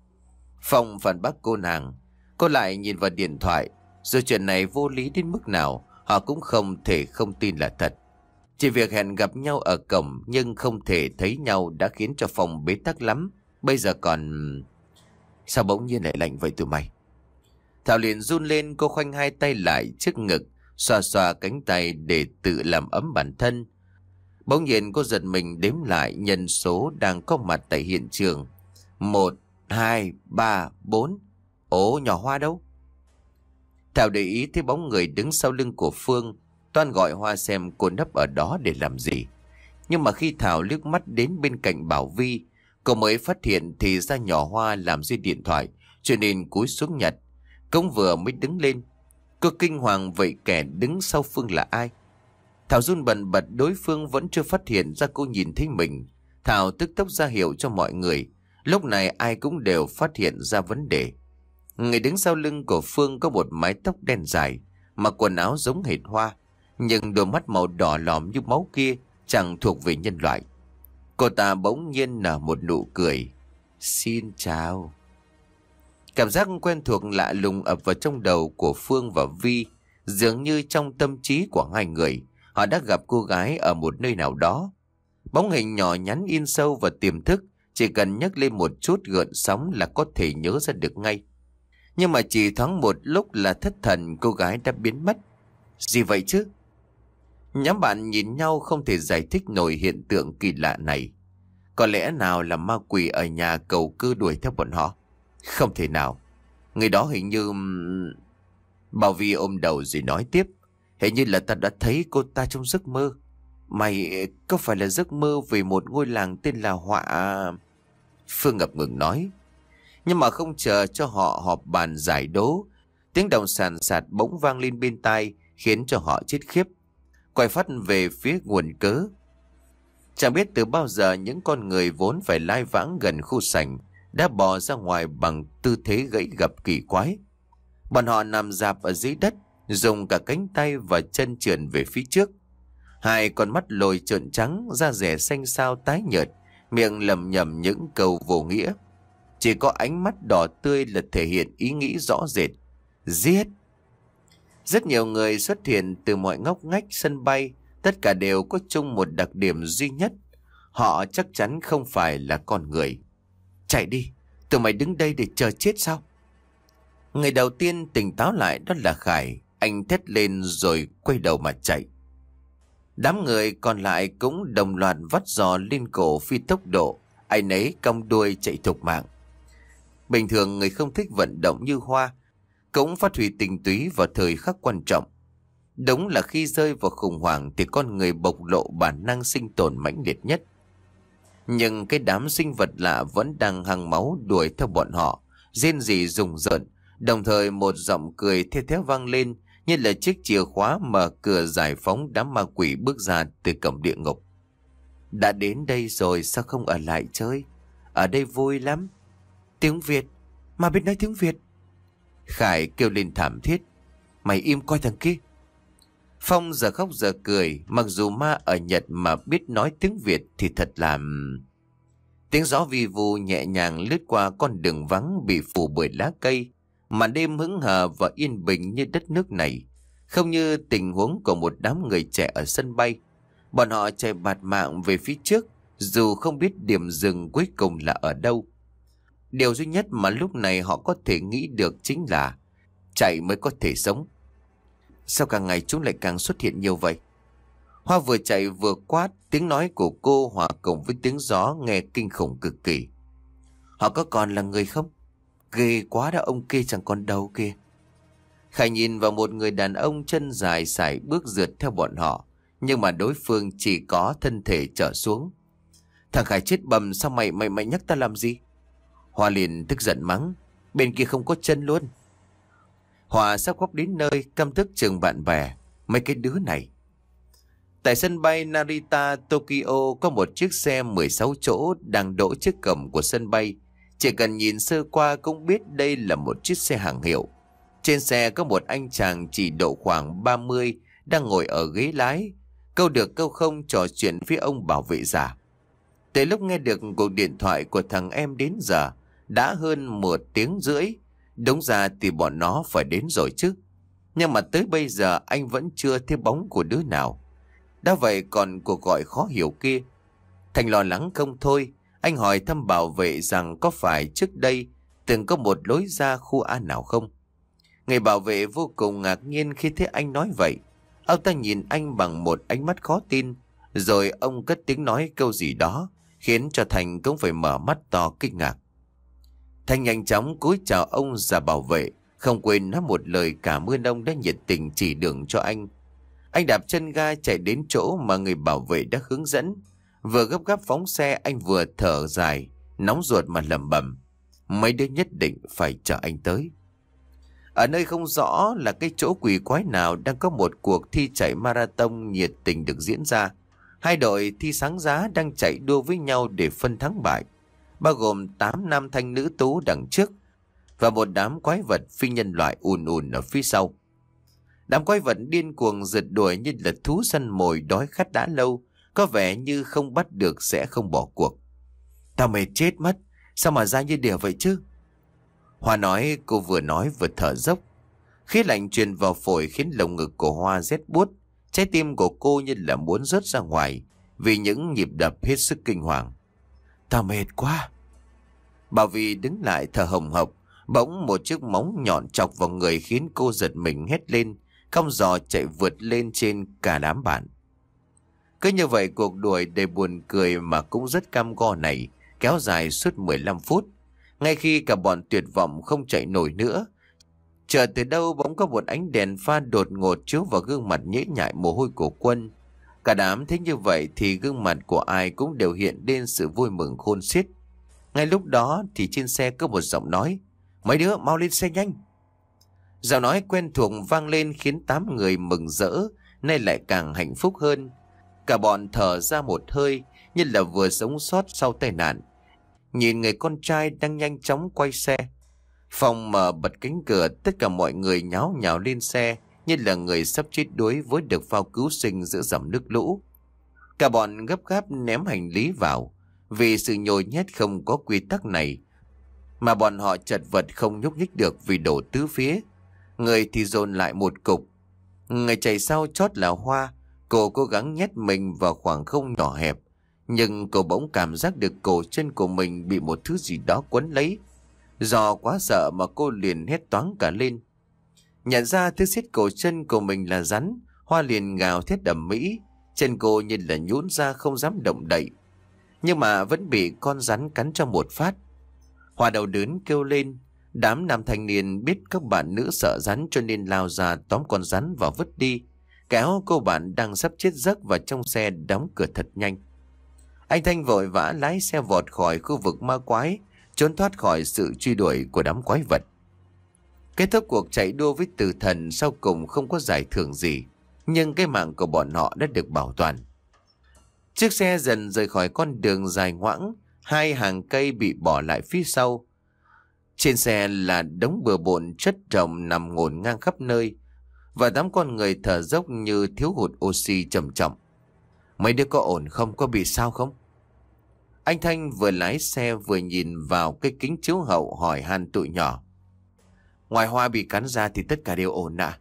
Phong phản bác cô nàng. Cô lại nhìn vào điện thoại. Rồi chuyện này vô lý đến mức nào họ cũng không thể không tin là thật. Chỉ việc hẹn gặp nhau ở cổng nhưng không thể thấy nhau đã khiến cho Phong bế tắc lắm. Bây giờ còn... Sao bỗng nhiên lại lạnh vậy tụi mày? Thảo liền run lên, cô khoanh hai tay lại trước ngực, xoa xoa cánh tay để tự làm ấm bản thân. Bỗng nhiên cô giật mình đếm lại nhân số đang có mặt tại hiện trường. Một, hai, ba, bốn. Ồ, nhỏ Hoa đâu? Thảo để ý thấy bóng người đứng sau lưng của Phương. Toan gọi Hoa xem cô nấp ở đó để làm gì. Nhưng mà khi Thảo liếc mắt đến bên cạnh Bảo Vi, cô mới phát hiện thì ra nhỏ Hoa làm rơi điện thoại, cho nên cúi xuống nhặt. Công vừa mới đứng lên, cô kinh hoàng vậy kẻ đứng sau Phương là ai? Thảo run bần bật, đối phương vẫn chưa phát hiện ra cô nhìn thấy mình. Thảo tức tốc ra hiệu cho mọi người. Lúc này ai cũng đều phát hiện ra vấn đề. Người đứng sau lưng của Phương có một mái tóc đen dài, mặc quần áo giống hệt Hoa, nhưng đôi mắt màu đỏ lòm như máu kia chẳng thuộc về nhân loại. Cô ta bỗng nhiên nở một nụ cười. Xin chào. Cảm giác quen thuộc lạ lùng ập vào trong đầu của Phương và Vi. Dường như trong tâm trí của hai người, họ đã gặp cô gái ở một nơi nào đó. Bóng hình nhỏ nhắn in sâu vào tiềm thức, chỉ cần nhắc lên một chút gợn sóng là có thể nhớ ra được ngay. Nhưng mà chỉ thoáng một lúc là thất thần, cô gái đã biến mất. Gì vậy chứ? Nhóm bạn nhìn nhau không thể giải thích nổi hiện tượng kỳ lạ này. Có lẽ nào là ma quỷ ở nhà cầu cư đuổi theo bọn họ? Không thể nào. Người đó hình như... Bảo Vi ôm đầu rồi nói tiếp. Hình như là ta đã thấy cô ta trong giấc mơ. Mày có phải là giấc mơ về một ngôi làng tên là Họa... Phương ngập ngừng nói. Nhưng mà không chờ cho họ họp bàn giải đố, tiếng động sàn sạt bỗng vang lên bên tai, khiến cho họ chết khiếp. Quay phát về phía nguồn cớ. Chẳng biết từ bao giờ những con người vốn phải lai vãng gần khu sảnh đã bò ra ngoài bằng tư thế gãy gập kỳ quái. Bọn họ nằm rạp ở dưới đất, dùng cả cánh tay và chân trườn về phía trước. Hai con mắt lồi trợn trắng, da rẻ xanh xao tái nhợt, miệng lầm nhầm những câu vô nghĩa. Chỉ có ánh mắt đỏ tươi là thể hiện ý nghĩ rõ rệt. Giết! Rất nhiều người xuất hiện từ mọi ngóc ngách sân bay, tất cả đều có chung một đặc điểm duy nhất. Họ chắc chắn không phải là con người. Chạy đi! Tụi mày đứng đây để chờ chết sao? Người đầu tiên tỉnh táo lại đó là Khải. Anh thét lên rồi quay đầu mà chạy. Đám người còn lại cũng đồng loạt vắt giò lên cổ phi tốc độ. Ai nấy cong đuôi chạy thục mạng. Bình thường người không thích vận động như Hoa cũng phát huy tình túy vào thời khắc quan trọng. Đúng là khi rơi vào khủng hoảng thì con người bộc lộ bản năng sinh tồn mãnh liệt nhất. Nhưng cái đám sinh vật lạ vẫn đang hăng máu đuổi theo bọn họ, rên rỉ rùng rợn. Đồng thời một giọng cười thê thé vang lên, như là chiếc chìa khóa mở cửa giải phóng đám ma quỷ bước ra từ cổng địa ngục. Đã đến đây rồi sao không ở lại chơi? Ở đây vui lắm. Tiếng Việt, mà biết nói tiếng Việt. Khải kêu lên thảm thiết. Mày im coi thằng kia. Phong giờ khóc giờ cười. Mặc dù ma ở Nhật mà biết nói tiếng Việt thì thật là... Tiếng gió vi vu nhẹ nhàng lướt qua con đường vắng bị phủ bởi lá cây. Màn đêm hững hờ và yên bình như đất nước này. Không như tình huống của một đám người trẻ ở sân bay. Bọn họ chạy bạt mạng về phía trước, dù không biết điểm dừng cuối cùng là ở đâu. Điều duy nhất mà lúc này họ có thể nghĩ được chính là chạy mới có thể sống. Sao càng ngày chúng lại càng xuất hiện nhiều vậy? Hoa vừa chạy vừa quát, tiếng nói của cô hòa cùng với tiếng gió nghe kinh khủng cực kỳ. Họ có còn là người không? Ghê quá đó, ông kia chẳng còn đâu kia. Khải nhìn vào một người đàn ông chân dài sải bước rượt theo bọn họ, nhưng mà đối phương chỉ có thân thể trở xuống. Thằng Khải chết bầm, sao mày mày mày nhắc ta làm gì? Hoa liền tức giận mắng. Bên kia không có chân luôn. Hoa sắp góp đến nơi, căm tức chừng bạn bè. Mấy cái đứa này. Tại sân bay Narita, Tokyo có một chiếc xe mười sáu chỗ đang đỗ trước cổng của sân bay. Chỉ cần nhìn sơ qua cũng biết đây là một chiếc xe hàng hiệu. Trên xe có một anh chàng chỉ độ khoảng ba mươi đang ngồi ở ghế lái. Câu được câu không trò chuyện với ông bảo vệ giả. Từ lúc nghe được cuộc điện thoại của thằng em đến giờ đã hơn một tiếng rưỡi. Đúng ra thì bọn nó phải đến rồi chứ. Nhưng mà tới bây giờ anh vẫn chưa thấy bóng của đứa nào. Đã vậy còn cuộc gọi khó hiểu kia. Thành lo lắng không thôi. Anh hỏi thăm bảo vệ rằng có phải trước đây từng có một lối ra khu A nào không. Người bảo vệ vô cùng ngạc nhiên khi thấy anh nói vậy. Ông ta nhìn anh bằng một ánh mắt khó tin. Rồi ông cất tiếng nói câu gì đó, khiến cho Thành cũng phải mở mắt to kinh ngạc. Thành nhanh chóng cúi chào ông già bảo vệ, không quên nói một lời cảm ơn ông đã nhiệt tình chỉ đường cho anh. Anh đạp chân ga chạy đến chỗ mà người bảo vệ đã hướng dẫn. Vừa gấp gáp phóng xe, anh vừa thở dài, nóng ruột mà lẩm bẩm. Mấy đứa nhất định phải chờ anh tới. Ở nơi không rõ là cái chỗ quỷ quái nào đang có một cuộc thi chạy marathon nhiệt tình được diễn ra. Hai đội thi sáng giá đang chạy đua với nhau để phân thắng bại, bao gồm tám nam thanh nữ tú đằng trước và một đám quái vật phi nhân loại ùn ùn ở phía sau. Đám quái vật điên cuồng rượt đuổi như là thú săn mồi đói khát đã lâu, có vẻ như không bắt được sẽ không bỏ cuộc. Tao mệt chết mất, sao mà ra như đỉa vậy chứ? Hoa nói, cô vừa nói vừa thở dốc. Khí lạnh truyền vào phổi khiến lồng ngực của Hoa rét buốt. Trái tim của cô như là muốn rớt ra ngoài vì những nhịp đập hết sức kinh hoàng. Tao mệt quá. Bảo Vi đứng lại thở hồng hộc. Bỗng một chiếc móng nhọn chọc vào người khiến cô giật mình hét lên, cong giò chạy vượt lên trên cả đám bạn. Cứ như vậy cuộc đuổi đầy buồn cười mà cũng rất cam go này kéo dài suốt mười lăm phút. Ngay khi cả bọn tuyệt vọng không chạy nổi nữa, chợt từ đâu bỗng có một ánh đèn pha đột ngột chiếu vào gương mặt nhễ nhại mồ hôi của Quân. Cả đám thấy như vậy thì gương mặt của ai cũng đều hiện lên sự vui mừng khôn xiết. Ngay lúc đó thì trên xe có một giọng nói: "Mấy đứa mau lên xe nhanh." Giọng nói quen thuộc vang lên khiến tám người mừng rỡ, nay lại càng hạnh phúc hơn. Cả bọn thở ra một hơi như là vừa sống sót sau tai nạn. Nhìn người con trai đang nhanh chóng quay xe. Phòng mở bật cánh cửa, tất cả mọi người nháo nhào lên xe như là người sắp chết đuối với được phao cứu sinh giữa dòng nước lũ. Cả bọn gấp gáp ném hành lý vào. Vì sự nhồi nhét không có quy tắc này mà bọn họ chật vật không nhúc nhích được vì đổ tứ phía. Người thì dồn lại một cục. Người chạy sau chót là Hoa. Cô cố gắng nhét mình vào khoảng không nhỏ hẹp, nhưng cô bỗng cảm giác được cổ chân của mình bị một thứ gì đó quấn lấy. Do quá sợ mà cô liền hét toáng cả lên. Nhận ra thứ siết cổ chân của mình là rắn, Hoa liền gào thét ầm ĩ. Chân cô như là nhũn ra không dám động đậy, nhưng mà vẫn bị con rắn cắn cho một phát. Hoa đau đớn kêu lên. Đám nam thanh niên biết các bạn nữ sợ rắn cho nên lao ra tóm con rắn và vứt đi, kéo cô bạn đang sắp chết giấc vào trong xe, đóng cửa thật nhanh. Anh Thanh vội vã lái xe vọt khỏi khu vực ma quái, trốn thoát khỏi sự truy đuổi của đám quái vật. Kết thúc cuộc chạy đua với tử thần sau cùng không có giải thưởng gì, nhưng cái mạng của bọn họ đã được bảo toàn. Chiếc xe dần rời khỏi con đường dài ngoãng, hai hàng cây bị bỏ lại phía sau. Trên xe là đống bừa bộn chất chồng nằm ngổn ngang khắp nơi, và đám con người thở dốc như thiếu hụt oxy trầm trọng. "Mấy đứa có ổn không? Có bị sao không?" Anh Thanh vừa lái xe vừa nhìn vào cái kính chiếu hậu hỏi han tụi nhỏ. "Ngoài Hoa bị cắn ra thì tất cả đều ổn ạ."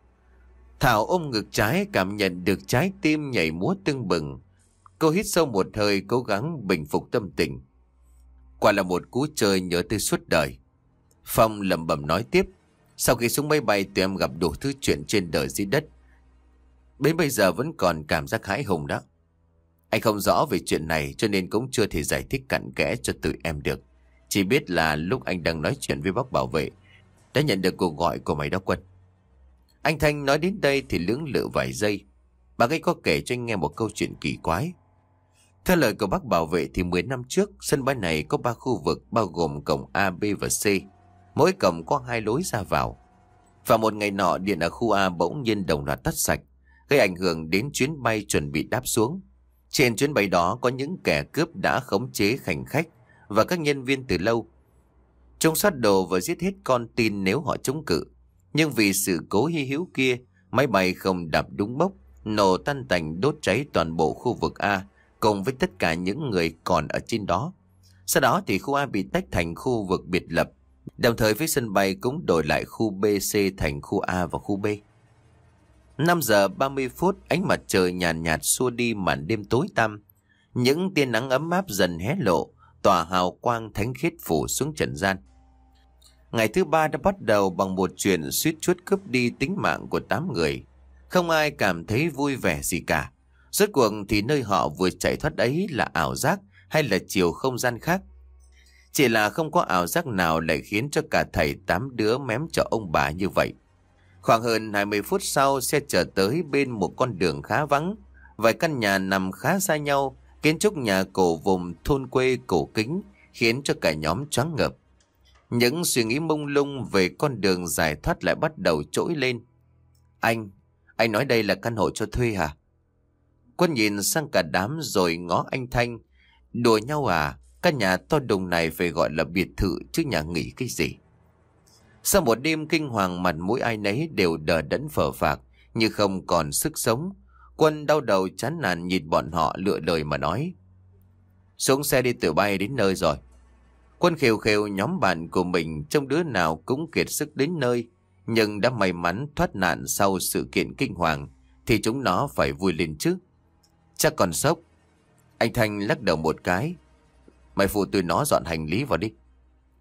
Thảo ôm ngực trái, cảm nhận được trái tim nhảy múa tưng bừng. Cô hít sâu một hơi, cố gắng bình phục tâm tình. Quả là một cú chơi nhớ tới suốt đời. Phong lẩm bẩm nói tiếp. Sau khi xuống máy bay tụi em gặp đủ thứ chuyện trên đời dưới đất. Đến bây giờ vẫn còn cảm giác hãi hùng đó. Anh không rõ về chuyện này cho nên cũng chưa thể giải thích cặn kẽ cho tụi em được. Chỉ biết là lúc anh đang nói chuyện với bác bảo vệ đã nhận được cuộc gọi của mày đó Quân. Anh Thanh nói đến đây thì lưỡng lự vài giây. Bác ấy có kể cho anh nghe một câu chuyện kỳ quái. Theo lời của bác bảo vệ thì mười năm trước, sân bay này có ba khu vực bao gồm cổng A, B và C. Mỗi cổng có hai lối ra vào. Và một ngày nọ, điện ở khu A bỗng nhiên đồng loạt tắt sạch, gây ảnh hưởng đến chuyến bay chuẩn bị đáp xuống. Trên chuyến bay đó có những kẻ cướp đã khống chế hành khách và các nhân viên từ lâu. Chúng sát đồ và giết hết con tin nếu họ chống cự. Nhưng vì sự cố hy hữu kia, máy bay không đạp đúng mốc, nổ tan tành đốt cháy toàn bộ khu vực A cùng với tất cả những người còn ở trên đó. Sau đó thì khu A bị tách thành khu vực biệt lập, đồng thời với sân bay cũng đổi lại khu B, C thành khu A và khu B. năm giờ ba mươi phút, ánh mặt trời nhàn nhạt, nhạt xua đi màn đêm tối tăm. Những tia nắng ấm áp dần hé lộ, tỏa hào quang thánh khiết phủ xuống trần gian. Ngày thứ ba đã bắt đầu bằng một chuyện suýt chút cướp đi tính mạng của tám người. Không ai cảm thấy vui vẻ gì cả. Rốt cuộc thì nơi họ vừa chạy thoát ấy là ảo giác hay là chiều không gian khác? Chỉ là không có ảo giác nào lại khiến cho cả thầy tám đứa mém cho ông bà như vậy. Khoảng hơn hai mươi phút sau, xe chở tới bên một con đường khá vắng. Vài căn nhà nằm khá xa nhau, kiến trúc nhà cổ vùng thôn quê cổ kính khiến cho cả nhóm choáng ngợp. Những suy nghĩ mông lung về con đường giải thoát lại bắt đầu trỗi lên. Anh, anh nói đây là căn hộ cho thuê hả? Quân nhìn sang cả đám rồi ngó anh Thanh. Đùa nhau à? Căn nhà to đùng này phải gọi là biệt thự chứ nhà nghỉ cái gì? Sau một đêm kinh hoàng, mặt mũi ai nấy đều đờ đẫn phờ phạc như không còn sức sống. Quân đau đầu chán nản nhìn bọn họ lựa lời mà nói. Xuống xe đi, tụi bay đến nơi rồi. Quân khều khều nhóm bạn của mình, trong đứa nào cũng kiệt sức đến nơi, nhưng đã may mắn thoát nạn sau sự kiện kinh hoàng thì chúng nó phải vui lên chứ. Chắc còn sốc. Anh Thanh lắc đầu một cái. Mày phụ tụi nó dọn hành lý vào đi.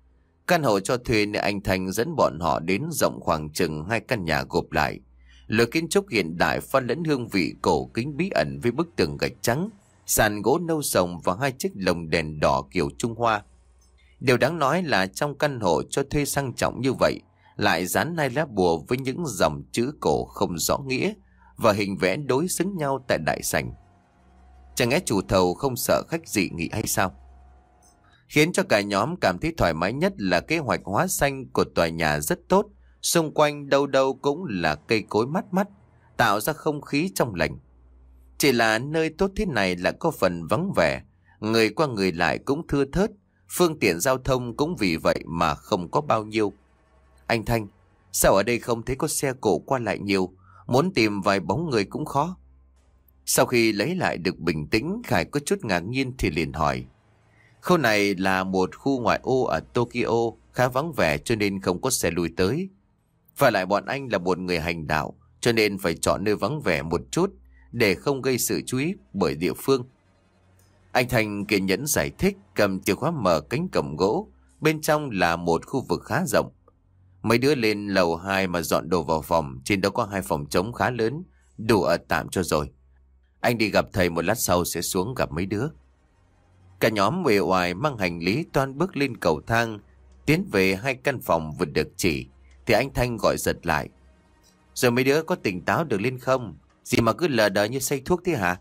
Căn hộ cho thuê nên anh Thanh dẫn bọn họ đến rộng khoảng chừng hai căn nhà gộp lại. Lối kiến trúc hiện đại pha lẫn hương vị cổ kính bí ẩn với bức tường gạch trắng, sàn gỗ nâu sồng và hai chiếc lồng đèn đỏ kiểu Trung Hoa. Điều đáng nói là trong căn hộ cho thuê sang trọng như vậy lại dán hai lá bùa với những dòng chữ cổ không rõ nghĩa và hình vẽ đối xứng nhau tại đại sảnh. Chẳng lẽ chủ thầu không sợ khách dị nghị hay sao? Khiến cho cả nhóm cảm thấy thoải mái nhất là kế hoạch hóa xanh của tòa nhà rất tốt. Xung quanh đâu đâu cũng là cây cối mát mắt, tạo ra không khí trong lành. Chỉ là nơi tốt thế này lại có phần vắng vẻ, người qua người lại cũng thưa thớt, phương tiện giao thông cũng vì vậy mà không có bao nhiêu. Anh Thanh, sao ở đây không thấy có xe cộ qua lại nhiều, muốn tìm vài bóng người cũng khó. Sau khi lấy lại được bình tĩnh, Khải có chút ngạc nhiên thì liền hỏi. Khu này là một khu ngoại ô ở Tokyo, khá vắng vẻ cho nên không có xe lui tới. Và lại bọn anh là một người hành đạo, cho nên phải chọn nơi vắng vẻ một chút để không gây sự chú ý bởi địa phương. Anh Thành kiên nhẫn giải thích, cầm chìa khóa mở cánh cổng gỗ. Bên trong là một khu vực khá rộng. Mấy đứa lên lầu hai mà dọn đồ vào phòng, trên đó có hai phòng trống khá lớn, đủ ở tạm cho rồi. Anh đi gặp thầy, một lát sau sẽ xuống gặp mấy đứa. Cả nhóm uể oải mang hành lý toan bước lên cầu thang, tiến về hai căn phòng vừa được chỉ, thì anh Thanh gọi giật lại. Rồi mấy đứa có tỉnh táo được lên không? Gì mà cứ lờ đờ như say thuốc thế hả?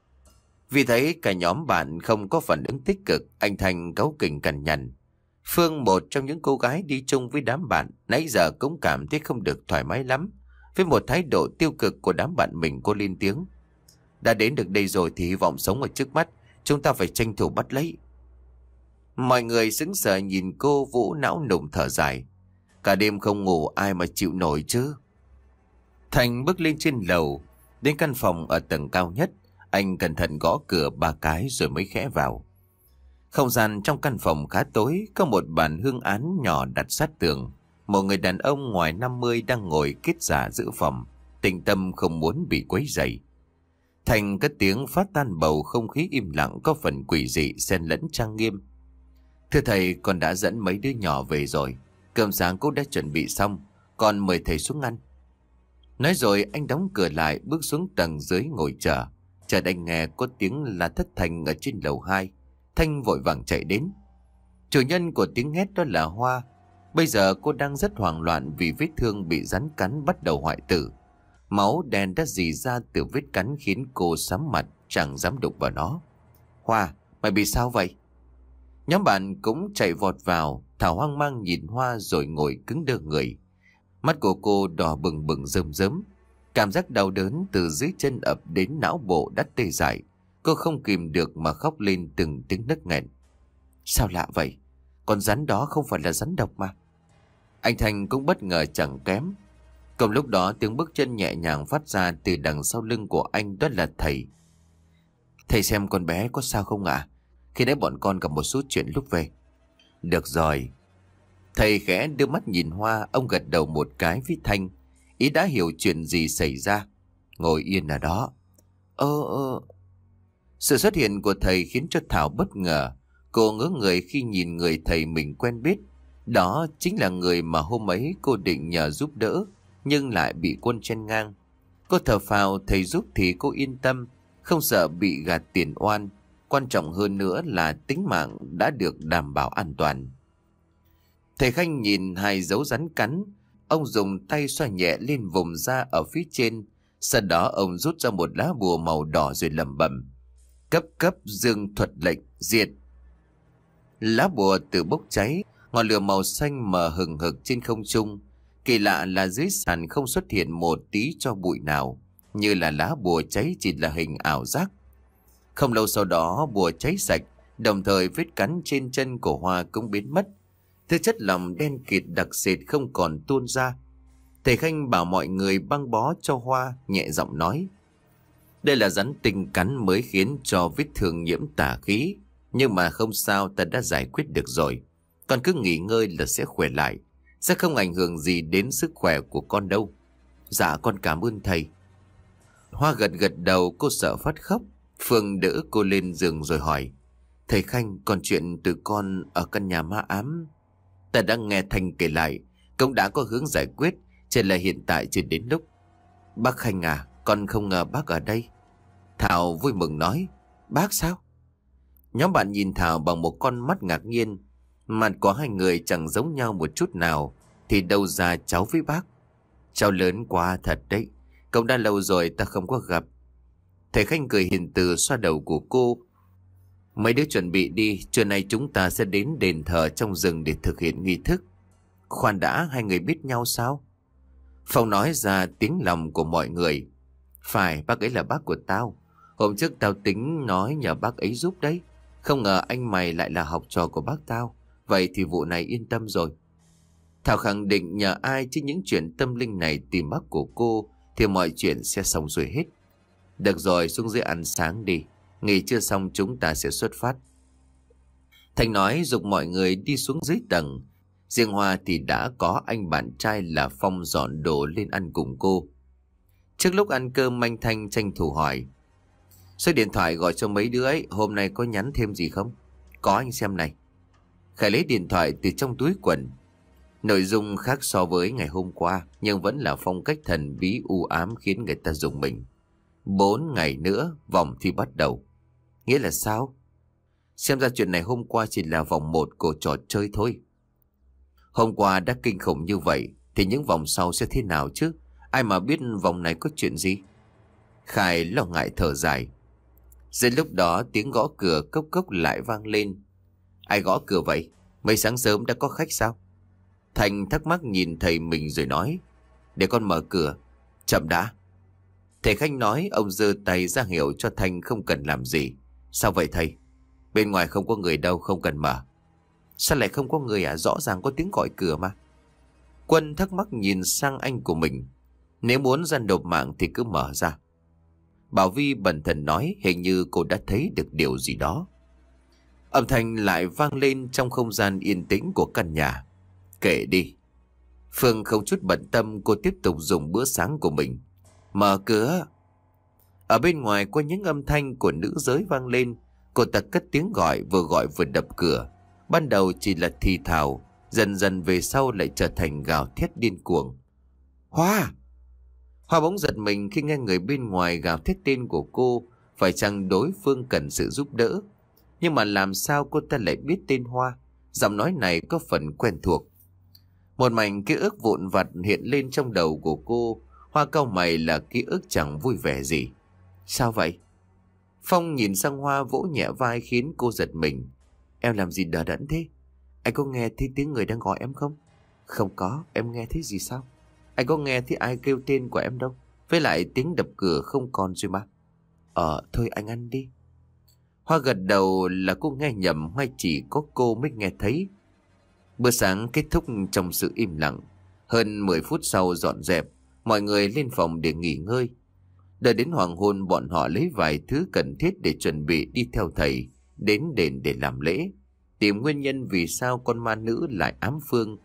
Vì thấy cả nhóm bạn không có phản ứng tích cực, anh Thanh cáu kỉnh cằn nhằn. Phương, một trong những cô gái đi chung với đám bạn, nãy giờ cũng cảm thấy không được thoải mái lắm với một thái độ tiêu cực của đám bạn mình. Cô lên tiếng. Đã đến được đây rồi thì hy vọng sống ở trước mắt, chúng ta phải tranh thủ bắt lấy. Mọi người sững sờ nhìn cô, Vũ não nùng thở dài. Cả đêm không ngủ ai mà chịu nổi chứ. Thành bước lên trên lầu, đến căn phòng ở tầng cao nhất. Anh cẩn thận gõ cửa ba cái rồi mới khẽ vào. Không gian trong căn phòng khá tối, có một bàn hương án nhỏ đặt sát tường. Một người đàn ông ngoài năm mươi đang ngồi kết giả giữ phòng, tĩnh tâm không muốn bị quấy rầy. Thành cất tiếng phát tan bầu không khí im lặng có phần quỷ dị xen lẫn trang nghiêm. Thưa thầy, con đã dẫn mấy đứa nhỏ về rồi. Cơm sáng cũng đã chuẩn bị xong, con mời thầy xuống ăn. Nói rồi anh đóng cửa lại, bước xuống tầng dưới ngồi chờ. Chợt anh nghe có tiếng là thất Thành ở trên lầu hai. Thanh vội vàng chạy đến. Chủ nhân của tiếng hét đó là Hoa. Bây giờ cô đang rất hoảng loạn vì vết thương bị rắn cắn bắt đầu hoại tử. Máu đen đã rỉ ra từ vết cắn khiến cô sám mặt, chẳng dám đụng vào nó. Hoa, mày bị sao vậy? Nhóm bạn cũng chạy vọt vào. Thảo hoang mang nhìn Hoa rồi ngồi cứng đơ người. Mắt của cô đỏ bừng bừng rơm rớm. Cảm giác đau đớn từ dưới chân ập đến não bộ đã tê dại. Cô không kìm được mà khóc lên từng tiếng nấc nghẹn. Sao lạ vậy? Con rắn đó không phải là rắn độc mà. Anh Thành cũng bất ngờ chẳng kém. Cùng lúc đó tiếng bước chân nhẹ nhàng phát ra từ đằng sau lưng của anh, đó là thầy. Thầy xem con bé có sao không ạ? À? Khi nãy bọn con gặp một số chuyện lúc về. Được rồi. Thầy khẽ đưa mắt nhìn Hoa, ông gật đầu một cái với Thanh. Ý đã hiểu chuyện gì xảy ra. Ngồi yên ở đó. Ơ ơ. Sự xuất hiện của thầy khiến cho Thảo bất ngờ. Cô ngớ người khi nhìn người thầy mình quen biết. Đó chính là người mà hôm ấy cô định nhờ giúp đỡ, nhưng lại bị Quân chen ngang. Cô thở phào, thầy giúp thì cô yên tâm, không sợ bị gạt tiền oan. Quan trọng hơn nữa là tính mạng đã được đảm bảo an toàn. Thầy Khanh nhìn hai dấu rắn cắn. Ông dùng tay xoa nhẹ lên vùng da ở phía trên. Sau đó ông rút ra một lá bùa màu đỏ rồi lẩm bẩm. Cấp cấp dương thuật lệnh diệt. Lá bùa tự bốc cháy, ngọn lửa màu xanh mờ hừng hực trên không trung. Kỳ lạ là dưới sàn không xuất hiện một tí tro bụi nào, như là lá bùa cháy chỉ là hình ảo giác. Không lâu sau đó bùa cháy sạch, đồng thời vết cắn trên chân của Hoa cũng biến mất. Thứ chất lỏng đen kịt đặc sệt không còn tuôn ra. Thầy Khanh bảo mọi người băng bó cho Hoa, nhẹ giọng nói. Đây là rắn tinh cắn mới khiến cho vết thương nhiễm tà khí. Nhưng mà không sao, ta đã giải quyết được rồi. Con cứ nghỉ ngơi là sẽ khỏe lại. Sẽ không ảnh hưởng gì đến sức khỏe của con đâu. Dạ con cảm ơn thầy. Hoa gật gật đầu, cô sợ phát khóc. Phương đỡ cô lên giường rồi hỏi. Thầy Khanh, còn chuyện từ con ở căn nhà ma ám. Ta đã nghe Thanh kể lại, cũng đã có hướng giải quyết, chỉ là hiện tại chưa đến lúc. Bác Khanh à, con không ngờ bác ở đây. Thảo vui mừng nói. Bác sao? Nhóm bạn nhìn Thảo bằng một con mắt ngạc nhiên. Mặt của hai người chẳng giống nhau một chút nào, thì đâu ra cháu với bác. Cháu lớn quá thật đấy, cũng đã lâu rồi ta không có gặp. Thầy Khanh cười hiền từ xoa đầu của cô. Mấy đứa chuẩn bị đi, trưa nay chúng ta sẽ đến đền thờ trong rừng để thực hiện nghi thức. Khoan đã, hai người biết nhau sao? Phong nói ra tiếng lòng của mọi người. Phải, bác ấy là bác của tao. Hôm trước tao tính nói nhờ bác ấy giúp đấy. Không ngờ anh mày lại là học trò của bác tao. Vậy thì vụ này yên tâm rồi. Thảo khẳng định nhờ ai chứ những chuyện tâm linh này tìm bác của cô thì mọi chuyện sẽ xong rồi hết. Được rồi, xuống dưới ăn sáng đi. Nghỉ trưa xong chúng ta sẽ xuất phát. Thành nói giục mọi người đi xuống dưới tầng. Riêng Hoa thì đã có anh bạn trai là Phong dọn đồ lên ăn cùng cô. Trước lúc ăn cơm, anh Thanh tranh thủ hỏi. Số điện thoại gọi cho mấy đứa ấy, hôm nay có nhắn thêm gì không? Có, anh xem này. Khải lấy điện thoại từ trong túi quần. Nội dung khác so với ngày hôm qua, nhưng vẫn là phong cách thần bí u ám khiến người ta rùng mình. Bốn ngày nữa, vòng thi bắt đầu. Nghĩa là sao? Xem ra chuyện này hôm qua chỉ là vòng một của trò chơi thôi. Hôm qua đã kinh khủng như vậy, thì những vòng sau sẽ thế nào chứ? Ai mà biết vòng này có chuyện gì? Khải lo ngại thở dài. Giữa lúc đó tiếng gõ cửa cốc cốc lại vang lên. Ai gõ cửa vậy? Mấy sáng sớm đã có khách sao? Thành thắc mắc nhìn thầy mình rồi nói. Để con mở cửa. Chậm đã. Thầy Khanh nói, ông giơ tay ra hiệu cho Thành không cần làm gì. Sao vậy thầy? Bên ngoài không có người đâu, không cần mở. Sao lại không có người à? Rõ ràng có tiếng gọi cửa mà. Quân thắc mắc nhìn sang anh của mình. Nếu muốn ra nộp mạng thì cứ mở ra. Bảo Vi bần thần nói, hình như cô đã thấy được điều gì đó. Âm thanh lại vang lên trong không gian yên tĩnh của căn nhà. Kệ đi. Phương không chút bận tâm, cô tiếp tục dùng bữa sáng của mình. Mở cửa. Ở bên ngoài có những âm thanh của nữ giới vang lên. Cô ta cất tiếng gọi, vừa gọi vừa đập cửa. Ban đầu chỉ là thì thào, dần dần về sau lại trở thành gào thét điên cuồng. Hoa! Hoa bỗng giật mình khi nghe người bên ngoài gào thét tên của cô. Phải chăng đối phương cần sự giúp đỡ? Nhưng mà làm sao cô ta lại biết tên Hoa? Giọng nói này có phần quen thuộc. Một mảnh ký ức vụn vặt hiện lên trong đầu của cô. Hoa cau mày, là ký ức chẳng vui vẻ gì. Sao vậy? Phong nhìn sang Hoa vỗ nhẹ vai khiến cô giật mình. Em làm gì đờ đẫn thế? Anh có nghe thấy tiếng người đang gọi em không? Không có, em nghe thấy gì sao? Anh có nghe thấy ai kêu tên của em đâu. Với lại tiếng đập cửa không còn rồi mà. Ờ, thôi anh ăn đi. Hoa gật đầu là cô nghe nhầm hay chỉ có cô mới nghe thấy. Bữa sáng kết thúc trong sự im lặng. Hơn mười phút sau dọn dẹp, mọi người lên phòng để nghỉ ngơi. Đợi đến hoàng hôn, bọn họ lấy vài thứ cần thiết để chuẩn bị đi theo thầy đến đền để làm lễ, tìm nguyên nhân vì sao con ma nữ lại ám Phương.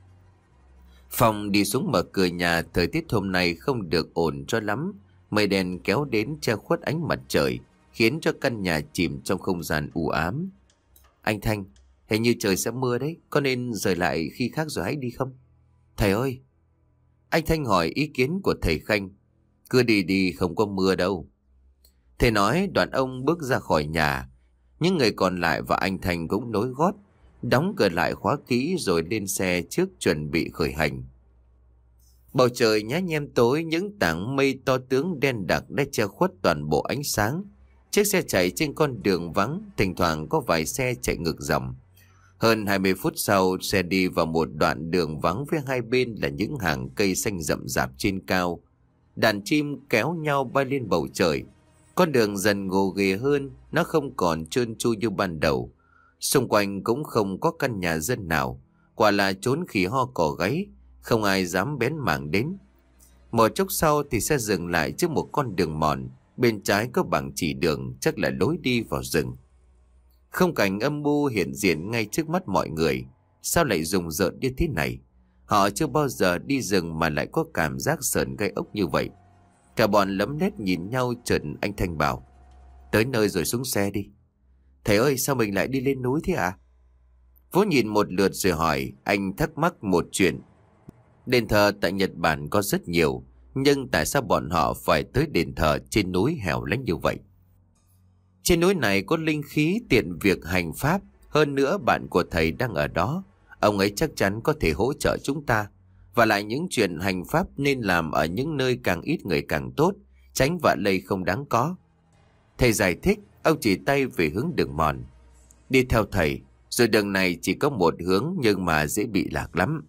Phong đi xuống mở cửa nhà. Thời tiết hôm nay không được ổn cho lắm. Mây đen kéo đến che khuất ánh mặt trời, khiến cho căn nhà chìm trong không gian u ám. Anh Thanh, hình như trời sẽ mưa đấy, có nên rời lại khi khác rồi hãy đi không? Thầy ơi! Anh Thanh hỏi ý kiến của thầy Khanh. Cứ đi đi, không có mưa đâu. Thầy nói, đoạn ông bước ra khỏi nhà. Những người còn lại và anh Thanh cũng nối gót, đóng cửa lại khóa kỹ rồi lên xe trước chuẩn bị khởi hành. Bầu trời nhá nhem tối, những tảng mây to tướng đen đặc đã che khuất toàn bộ ánh sáng. Chiếc xe chạy trên con đường vắng, thỉnh thoảng có vài xe chạy ngược dòng. Hơn hai mươi phút sau, xe đi vào một đoạn đường vắng với hai bên là những hàng cây xanh rậm rạp trên cao. Đàn chim kéo nhau bay lên bầu trời. Con đường dần gồ ghề hơn, nó không còn trơn tru như ban đầu. Xung quanh cũng không có căn nhà dân nào. Quả là trốn khỉ ho cỏ gáy, không ai dám bén mảng đến. Một chốc sau thì xe dừng lại trước một con đường mòn. Bên trái có bảng chỉ đường, chắc là lối đi vào rừng. Không cảnh âm mưu hiện diện ngay trước mắt mọi người. Sao lại rùng rợn như thế này? Họ chưa bao giờ đi rừng mà lại có cảm giác sởn gai ốc như vậy. Cả bọn lấm lét nhìn nhau, chợt anh Thanh bảo. Tới nơi rồi xuống xe đi. Thầy ơi, sao mình lại đi lên núi thế ạ? Phú nhìn một lượt rồi hỏi, anh thắc mắc một chuyện. Đền thờ tại Nhật Bản có rất nhiều, nhưng tại sao bọn họ phải tới đền thờ trên núi hẻo lánh như vậy? Trên núi này có linh khí tiện việc hành pháp, hơn nữa bạn của thầy đang ở đó, ông ấy chắc chắn có thể hỗ trợ chúng ta. Và lại những chuyện hành pháp nên làm ở những nơi càng ít người càng tốt, tránh vạ lây không đáng có. Thầy giải thích, ông chỉ tay về hướng đường mòn. Đi theo thầy, rồi đường này chỉ có một hướng nhưng mà dễ bị lạc lắm.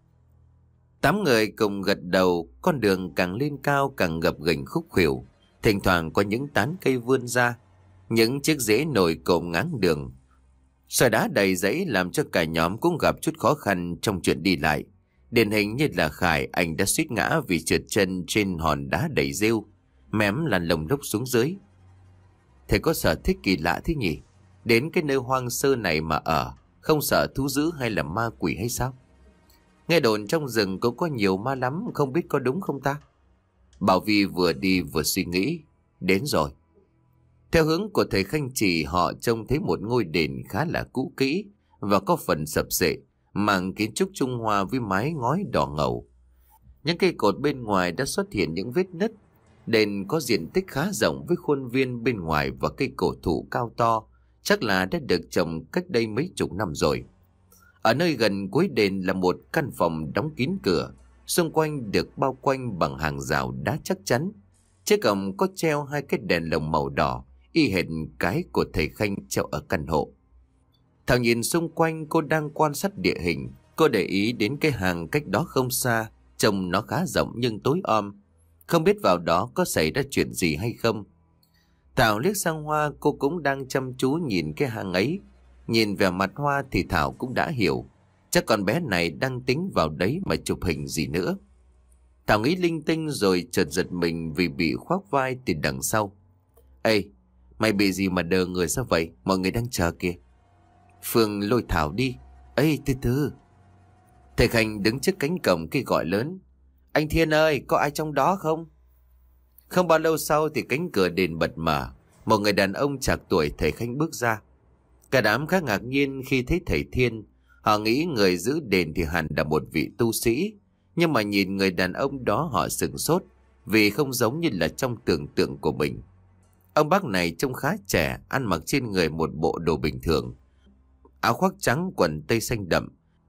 Tám người cùng gật đầu, con đường càng lên cao càng gập ghềnh khúc khuỷu, thỉnh thoảng có những tán cây vươn ra, những chiếc rễ nổi cộm ngáng đường. Sỏi đá đầy dãy làm cho cả nhóm cũng gặp chút khó khăn trong chuyện đi lại. Điển hình như là Khải, anh đã suýt ngã vì trượt chân trên hòn đá đầy rêu, mém lăn lồng lốc xuống dưới. Thầy có sở thích kỳ lạ thế nhỉ? Đến cái nơi hoang sơ này mà ở, không sợ thú dữ hay là ma quỷ hay sao? Nghe đồn trong rừng cũng có nhiều ma lắm, không biết có đúng không ta? Bảo Vi vừa đi vừa suy nghĩ. Đến rồi. Theo hướng của thầy Khanh chỉ, họ trông thấy một ngôi đền khá là cũ kỹ và có phần sập xệ, mang kiến trúc Trung Hoa với mái ngói đỏ ngầu. Những cây cột bên ngoài đã xuất hiện những vết nứt. Đền có diện tích khá rộng với khuôn viên bên ngoài và cây cổ thụ cao to, chắc là đã được trồng cách đây mấy chục năm rồi. Ở nơi gần cuối đền là một căn phòng đóng kín cửa, xung quanh được bao quanh bằng hàng rào đá chắc chắn. Trên cổng có treo hai cái đèn lồng màu đỏ, y hệt cái của thầy Khanh treo ở căn hộ. Thảo nhìn xung quanh, cô đang quan sát địa hình. Cô để ý đến cái hàng cách đó không xa, trông nó khá rộng nhưng tối om, không biết vào đó có xảy ra chuyện gì hay không. Thảo liếc sang Hoa, cô cũng đang chăm chú nhìn cái hàng ấy. Nhìn vẻ mặt Hoa thì Thảo cũng đã hiểu, chắc con bé này đang tính vào đấy mà chụp hình gì nữa. Thảo nghĩ linh tinh rồi chợt giật mình vì bị khoác vai từ đằng sau. Ê, mày bị gì mà đờ người sao vậy? Mọi người đang chờ kìa. Phương lôi Thảo đi. Ê, từ từ. Thầy Khanh đứng trước cánh cổng kia gọi lớn. Anh Thiên ơi, có ai trong đó không? Không bao lâu sau thì cánh cửa đền bật mở. Một người đàn ông trạc tuổi thầy Khanh bước ra. Cả đám khá ngạc nhiên khi thấy thầy Thiên. Họ nghĩ người giữ đền thì hẳn là một vị tu sĩ. Nhưng mà nhìn người đàn ông đó họ sửng sốt, vì không giống như là trong tưởng tượng của mình. Ông bác này trông khá trẻ, ăn mặc trên người một bộ đồ bình thường, áo khoác trắng quần tây xanh đậm.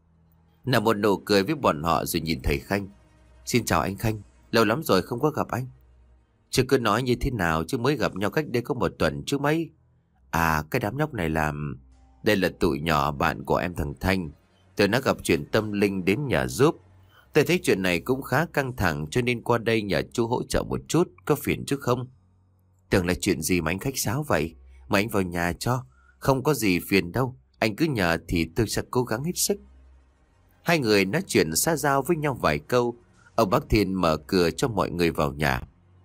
Nở một nụ cười với bọn họ rồi nhìn thầy Khanh. Xin chào anh Khanh, lâu lắm rồi không có gặp anh. Chứ cứ nói như thế nào chứ mới gặp nhau cách đây có một tuần chứ mấy. À, cái đám nhóc này làm... Đây là tụi nhỏ bạn của em thằng Thanh. Tôi nó gặp chuyện tâm linh đến nhà giúp. Tôi thấy chuyện này cũng khá căng thẳng cho nên qua đây nhờ chú hỗ trợ một chút, có phiền chứ không? Tưởng là chuyện gì mà anh khách sáo vậy? Mà anh vào nhà cho, không có gì phiền đâu. Anh cứ nhờ thì tôi sẽ cố gắng hết sức. Hai người nói chuyện xã giao với nhau vài câu. Ông bác Thiên mở cửa cho mọi người vào nhà.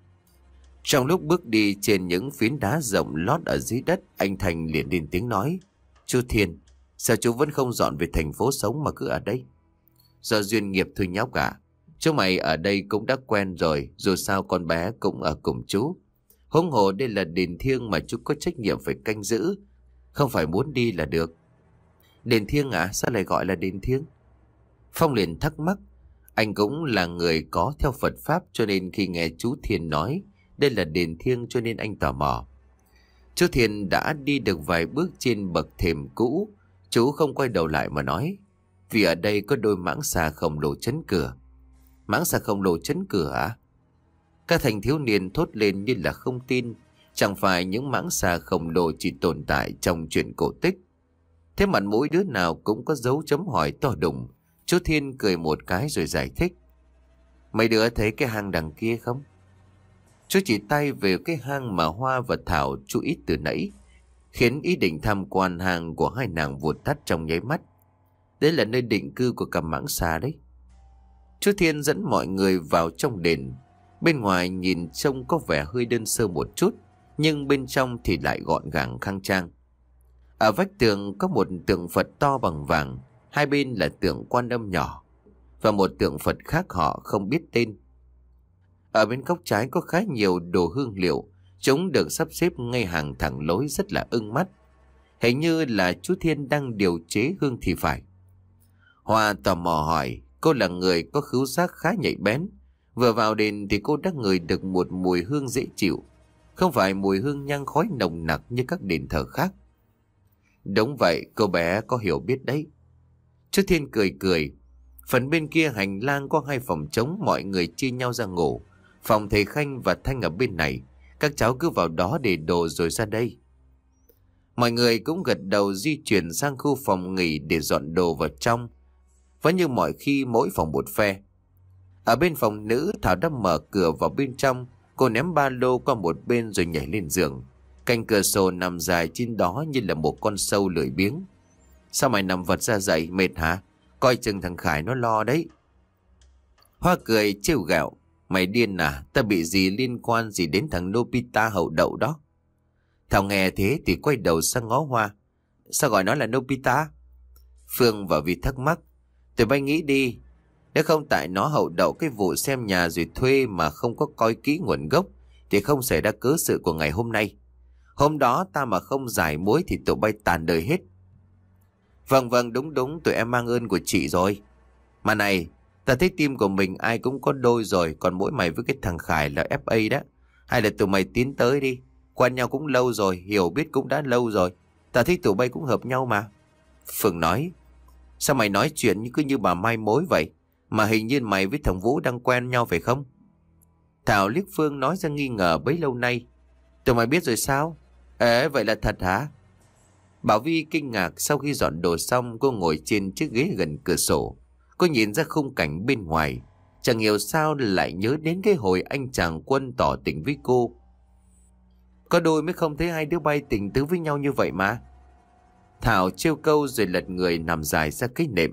Trong lúc bước đi trên những phiến đá rộng lót ở dưới đất, anh Thành liền lên tiếng nói. Chú Thiên, sao chú vẫn không dọn về thành phố sống mà cứ ở đây? Do duyên nghiệp thôi nhóc ạ. Chú mày ở đây cũng đã quen rồi, dù sao con bé cũng ở cùng chú. Huống hồ đây là đền thiêng mà chú có trách nhiệm phải canh giữ, không phải muốn đi là được. Đền thiêng à? Sao lại gọi là đền thiêng? Phong liền thắc mắc. Anh cũng là người có theo Phật Pháp, cho nên khi nghe chú Thiên nói đây là đền thiêng cho nên anh tò mò. Chú Thiên đã đi được vài bước trên bậc thềm cũ. Chú không quay đầu lại mà nói. Vì ở đây có đôi mãng xà khổng lồ chắn cửa. Mãng xà khổng lồ chắn cửa à? Các thành thiếu niên thốt lên như là không tin. Chẳng phải những mãng xà khổng lồ chỉ tồn tại trong truyện cổ tích. Thế mặt mũi đứa nào cũng có dấu chấm hỏi to đùng. Chú Thiên cười một cái rồi giải thích. Mấy đứa thấy cái hang đằng kia không? Chú chỉ tay về cái hang mà Hoa và Thảo chú ý từ nãy, khiến ý định tham quan hang của hai nàng vụt tắt trong nháy mắt. Đấy là nơi định cư của cả mãng xà đấy. Chú Thiên dẫn mọi người vào trong đền. Bên ngoài nhìn trông có vẻ hơi đơn sơ một chút, nhưng bên trong thì lại gọn gàng khang trang. Ở vách tường có một tượng Phật to bằng vàng, hai bên là tượng Quan Âm nhỏ và một tượng Phật khác họ không biết tên. Ở bên góc trái có khá nhiều đồ hương liệu, chúng được sắp xếp ngay hàng thẳng lối rất là ưng mắt. Hình như là chú Thiên đang điều chế hương thì phải. Hoa tò mò hỏi, cô là người có khứu giác khá nhạy bén. Vừa vào đền thì cô đã ngửi được một mùi hương dễ chịu. Không phải mùi hương nhang khói nồng nặc như các đền thờ khác. Đúng vậy, cô bé có hiểu biết đấy. Chú Thiên cười cười. Phần bên kia hành lang có hai phòng trống, mọi người chia nhau ra ngủ. Phòng thầy Khanh và Thanh ở bên này. Các cháu cứ vào đó để đồ rồi ra đây. Mọi người cũng gật đầu di chuyển sang khu phòng nghỉ để dọn đồ vào trong. Vẫn như mọi khi mỗi phòng một phe. Ở bên phòng nữ, Thảo đã mở cửa vào bên trong. Cô ném ba lô qua một bên rồi nhảy lên giường. Cạnh cửa sổ nằm dài trên đó như là một con sâu lười biếng. Sao mày nằm vật ra dậy, mệt hả? Coi chừng thằng Khải nó lo đấy. Hoa cười trêu ghẹo. Mày điên à? Ta bị gì liên quan gì đến thằng Nobita hậu đậu đó? Thảo nghe thế thì quay đầu sang ngó Hoa. Sao gọi nó là Nobita? Phương và Vi thắc mắc. Tụi bay nghĩ đi. Nếu không tại nó hậu đậu cái vụ xem nhà rồi thuê mà không có coi kỹ nguồn gốc thì không xảy ra cớ sự của ngày hôm nay. Hôm đó ta mà không giải mối thì tụi bay tàn đời hết. Vâng vâng đúng đúng, tụi em mang ơn của chị rồi. Mà này, ta thấy team của mình ai cũng có đôi rồi, còn mỗi mày với cái thằng Khải là ép a đó. Hay là tụi mày tiến tới đi. Quen nhau cũng lâu rồi, hiểu biết cũng đã lâu rồi. Ta thấy tụi bay cũng hợp nhau mà. Phương nói. Sao mày nói chuyện như cứ như bà mai mối vậy? Mà hình như mày với thằng Vũ đang quen nhau phải không? Thảo liếc Phương nói ra nghi ngờ bấy lâu nay. Tụi mày biết rồi sao? Ê, vậy là thật hả? Bảo Vi kinh ngạc. Sau khi dọn đồ xong, cô ngồi trên chiếc ghế gần cửa sổ. Cô nhìn ra khung cảnh bên ngoài. Chẳng hiểu sao lại nhớ đến cái hồi anh chàng Quân tỏ tình với cô. Có đôi mới không thấy hai đứa bay tình tứ với nhau như vậy mà. Thảo trêu câu rồi lật người nằm dài ra cái nệm.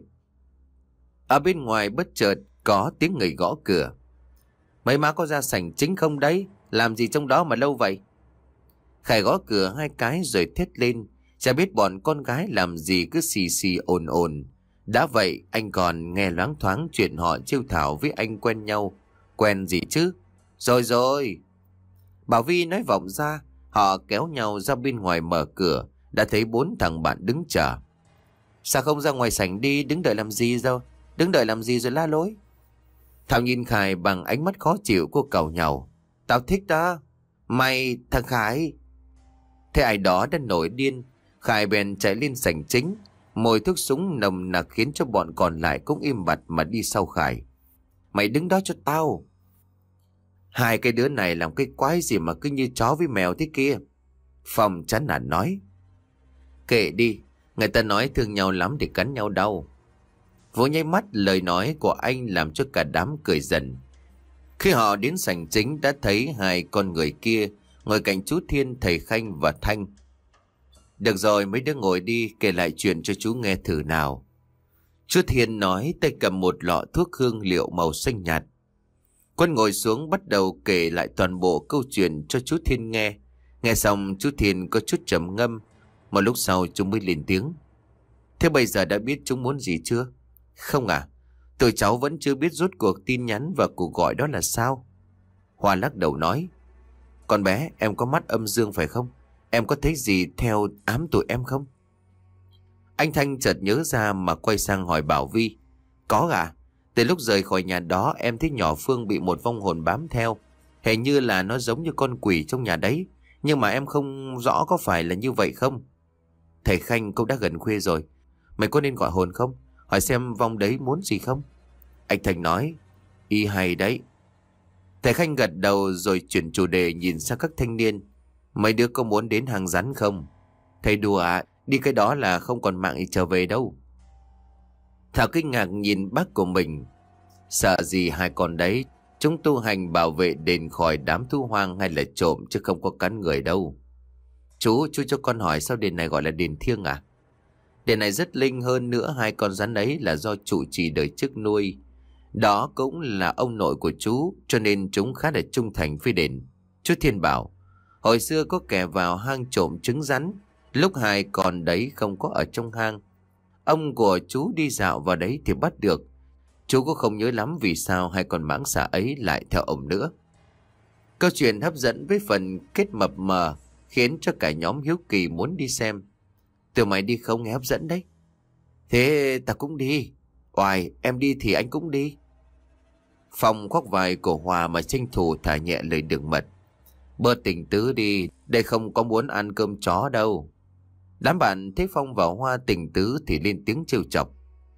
Ở bên ngoài bất chợt có tiếng người gõ cửa. Mấy má có ra sảnh chính không đấy? Làm gì trong đó mà lâu vậy? Khải gõ cửa hai cái rồi thét lên. Chả biết bọn con gái làm gì cứ xì xì ồn ồn. Đã vậy anh còn nghe loáng thoáng chuyện họ trêu Thảo với anh quen nhau. Quen gì chứ? Rồi rồi. Bảo Vi nói vọng ra. Họ kéo nhau ra bên ngoài mở cửa. Đã thấy bốn thằng bạn đứng chờ. Sao không ra ngoài sảnh đi? Đứng đợi làm gì đâu? Đứng đợi làm gì rồi la lối? Thảo nhìn Khải bằng ánh mắt khó chịu. Cô càu nhàu. Tao thích đó. Mày thằng Khải. Thế ai đó đã nổi điên. Khải bèn chạy lên sảnh chính. Mùi thuốc súng nồng nặc khiến cho bọn còn lại cũng im bặt mà đi sau Khải. Mày đứng đó cho tao. Hai cái đứa này làm cái quái gì mà cứ như chó với mèo thế kia? Phong chán nản nói. Kệ đi. Người ta nói thương nhau lắm để cắn nhau đau. Vô nháy mắt lời nói của anh làm cho cả đám cười dần. Khi họ đến sảnh chính đã thấy hai con người kia ngồi cạnh chú Thiên, thầy Khanh và Thanh. Được rồi, mấy đứa ngồi đi, kể lại chuyện cho chú nghe thử nào. Chú Thiên nói, tay cầm một lọ thuốc hương liệu màu xanh nhạt. Quân ngồi xuống bắt đầu kể lại toàn bộ câu chuyện cho chú Thiên nghe. Nghe xong chú Thiên có chút trầm ngâm. Một lúc sau chúng mới lên tiếng. Thế bây giờ đã biết chúng muốn gì chưa? Không à, tụi cháu vẫn chưa biết rốt cuộc tin nhắn và cuộc gọi đó là sao. Hoa lắc đầu nói. Con bé, em có mắt âm dương phải không? Em có thấy gì theo ám tụi em không? Anh Thanh chợt nhớ ra mà quay sang hỏi Bảo Vi. Có à? Từ lúc rời khỏi nhà đó em thấy nhỏ Phương bị một vong hồn bám theo. Hình như là nó giống như con quỷ trong nhà đấy. Nhưng mà em không rõ có phải là như vậy không? Thầy Khanh cũng đã gần khuya rồi. Mày có nên gọi hồn không? Hỏi xem vong đấy muốn gì không? Anh Thành nói. Y hay đấy. Thầy Khanh gật đầu rồi chuyển chủ đề nhìn sang các thanh niên. Mấy đứa có muốn đến hàng rắn không? Thầy đùa ạ, đi cái đó là không còn mạng thì trở về đâu. Thảo kinh ngạc nhìn bác của mình. Sợ gì hai con đấy? Chúng tu hành bảo vệ đền khỏi đám thú hoang hay là trộm chứ không có cắn người đâu. Chú, chú cho con hỏi sao đền này gọi là đền thiêng à? Đền này rất linh, hơn nữa hai con rắn ấy là do chủ trì đời trước nuôi. Đó cũng là ông nội của chú, cho nên chúng khá là trung thành với đền. Chú Thiên bảo, hồi xưa có kẻ vào hang trộm trứng rắn, lúc hai con đấy không có ở trong hang. Ông của chú đi dạo vào đấy thì bắt được. Chú cũng không nhớ lắm vì sao hai con mãng xà ấy lại theo ông nữa. Câu chuyện hấp dẫn với phần kết mập mờ khiến cho cả nhóm hiếu kỳ muốn đi xem. Tụi mày đi không nghe hấp dẫn đấy. Thế ta cũng đi. Oài, em đi thì anh cũng đi. Phong khoác vai của Hòa mà tranh thủ thả nhẹ lời đường mật. Bơ tình tứ đi, đây không có muốn ăn cơm chó đâu. Đám bạn thấy Phong và Hoa tình tứ thì lên tiếng trêu chọc.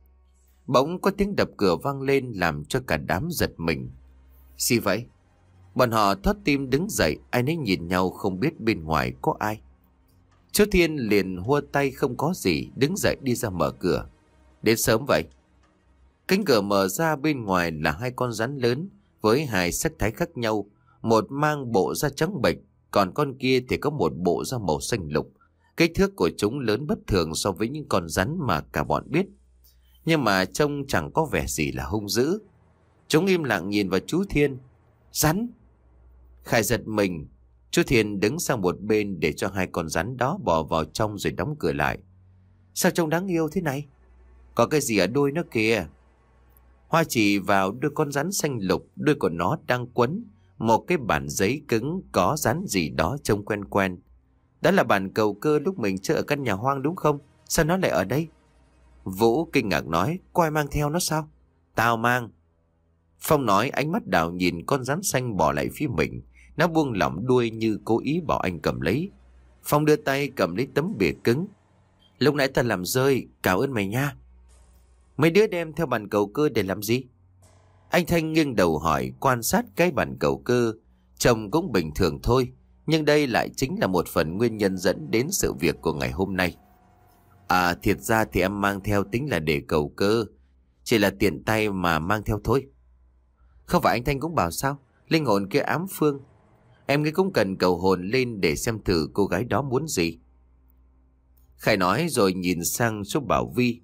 Bỗng có tiếng đập cửa vang lên làm cho cả đám giật mình. Gì vậy? Bọn họ thót tim đứng dậy, ai nấy nhìn nhau không biết bên ngoài có ai. Chú Thiên liền hua tay không có gì, đứng dậy đi ra mở cửa. Đến sớm vậy? Cánh cửa mở ra, bên ngoài là hai con rắn lớn với hai sắc thái khác nhau. Một mang bộ da trắng bệch, còn con kia thì có một bộ da màu xanh lục. Kích thước của chúng lớn bất thường so với những con rắn mà cả bọn biết. Nhưng mà trông chẳng có vẻ gì là hung dữ. Chúng im lặng nhìn vào chú Thiên. Rắn! Khải giật mình. Chú Thiên đứng sang một bên để cho hai con rắn đó bò vào trong rồi đóng cửa lại. Sao trông đáng yêu thế này? Có cái gì ở đuôi nó kìa? Hoa chỉ vào đôi con rắn xanh lục, đuôi của nó đang quấn một cái bản giấy cứng có dán gì đó trông quen quen. Đó là bản cầu cơ lúc mình chơi ở căn nhà hoang đúng không? Sao nó lại ở đây? Vũ kinh ngạc nói, có ai mang theo nó sao? Tao mang. Phong nói, ánh mắt đảo nhìn con rắn xanh bỏ lại phía mình. Nó buông lỏng đuôi như cố ý bảo anh cầm lấy. Phong đưa tay cầm lấy tấm bìa cứng. Lúc nãy ta làm rơi, cảm ơn mày nha. Mấy đứa đem theo bản cầu cơ để làm gì? Anh Thanh nghiêng đầu hỏi, quan sát cái bản cầu cơ. Trông cũng bình thường thôi, nhưng đây lại chính là một phần nguyên nhân dẫn đến sự việc của ngày hôm nay. À, thiệt ra thì em mang theo tính là để cầu cơ, chỉ là tiện tay mà mang theo thôi. Không phải anh Thanh cũng bảo sao? Linh hồn kia ám phương. Em nghĩ cũng cần cầu hồn lên để xem thử cô gái đó muốn gì. Khải nói rồi nhìn sang số Bảo Vi.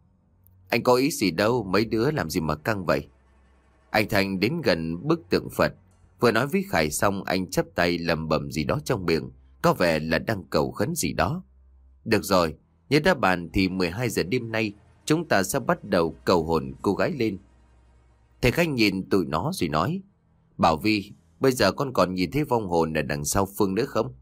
Anh có ý gì đâu, mấy đứa làm gì mà căng vậy? Anh Thanh đến gần bức tượng Phật. Vừa nói với Khải xong, anh chắp tay lẩm bẩm gì đó trong miệng, có vẻ là đang cầu khấn gì đó. Được rồi, như đã bàn thì mười hai giờ đêm nay chúng ta sẽ bắt đầu cầu hồn cô gái lên. Thầy Khanh nhìn tụi nó rồi nói, Bảo Vi, bây giờ con còn nhìn thấy vong hồn ở đằng sau Phương nữa không?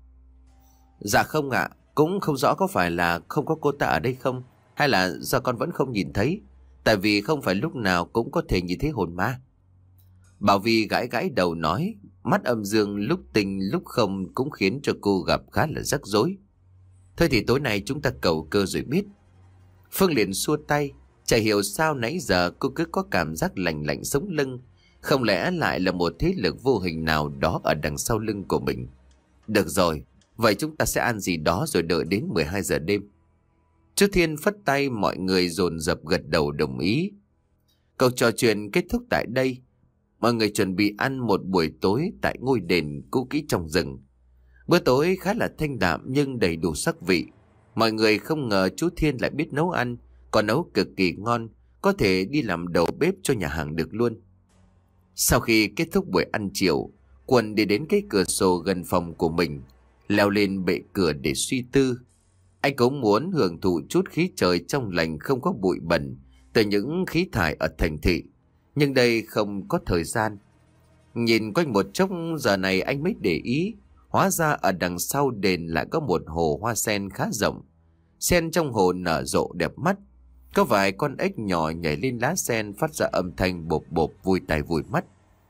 Dạ không ạ, cũng không rõ có phải là không có cô ta ở đây không, hay là do con vẫn không nhìn thấy. Tại vì không phải lúc nào cũng có thể nhìn thấy hồn ma. Bảo Vi gãi gãi đầu nói, mắt âm dương lúc tinh lúc không cũng khiến cho cô gặp khá là rắc rối. Thôi thì tối nay chúng ta cầu cơ rồi biết. Phương liền xua tay, chả hiểu sao nãy giờ cô cứ có cảm giác lạnh lạnh sống lưng. Không lẽ lại là một thế lực vô hình nào đó ở đằng sau lưng của mình? Được rồi, vậy chúng ta sẽ ăn gì đó rồi đợi đến mười hai giờ đêm. Chú Thiên phất tay, mọi người dồn dập gật đầu đồng ý. Câu trò chuyện kết thúc tại đây. Mọi người chuẩn bị ăn một buổi tối tại ngôi đền cũ kỹ trong rừng. Bữa tối khá là thanh đạm nhưng đầy đủ sắc vị. Mọi người không ngờ chú Thiên lại biết nấu ăn, còn nấu cực kỳ ngon, có thể đi làm đầu bếp cho nhà hàng được luôn. Sau khi kết thúc buổi ăn chiều, Quân đi đến cái cửa sổ gần phòng của mình, leo lên bệ cửa để suy tư. Anh cũng muốn hưởng thụ chút khí trời trong lành không có bụi bẩn từ những khí thải ở thành thị, nhưng đây không có thời gian. Nhìn quanh một chốc giờ này anh mới để ý, hóa ra ở đằng sau đền lại có một hồ hoa sen khá rộng. Sen trong hồ nở rộ đẹp mắt, có vài con ếch nhỏ nhảy lên lá sen phát ra âm thanh bộp bộp vui tai vui mắt.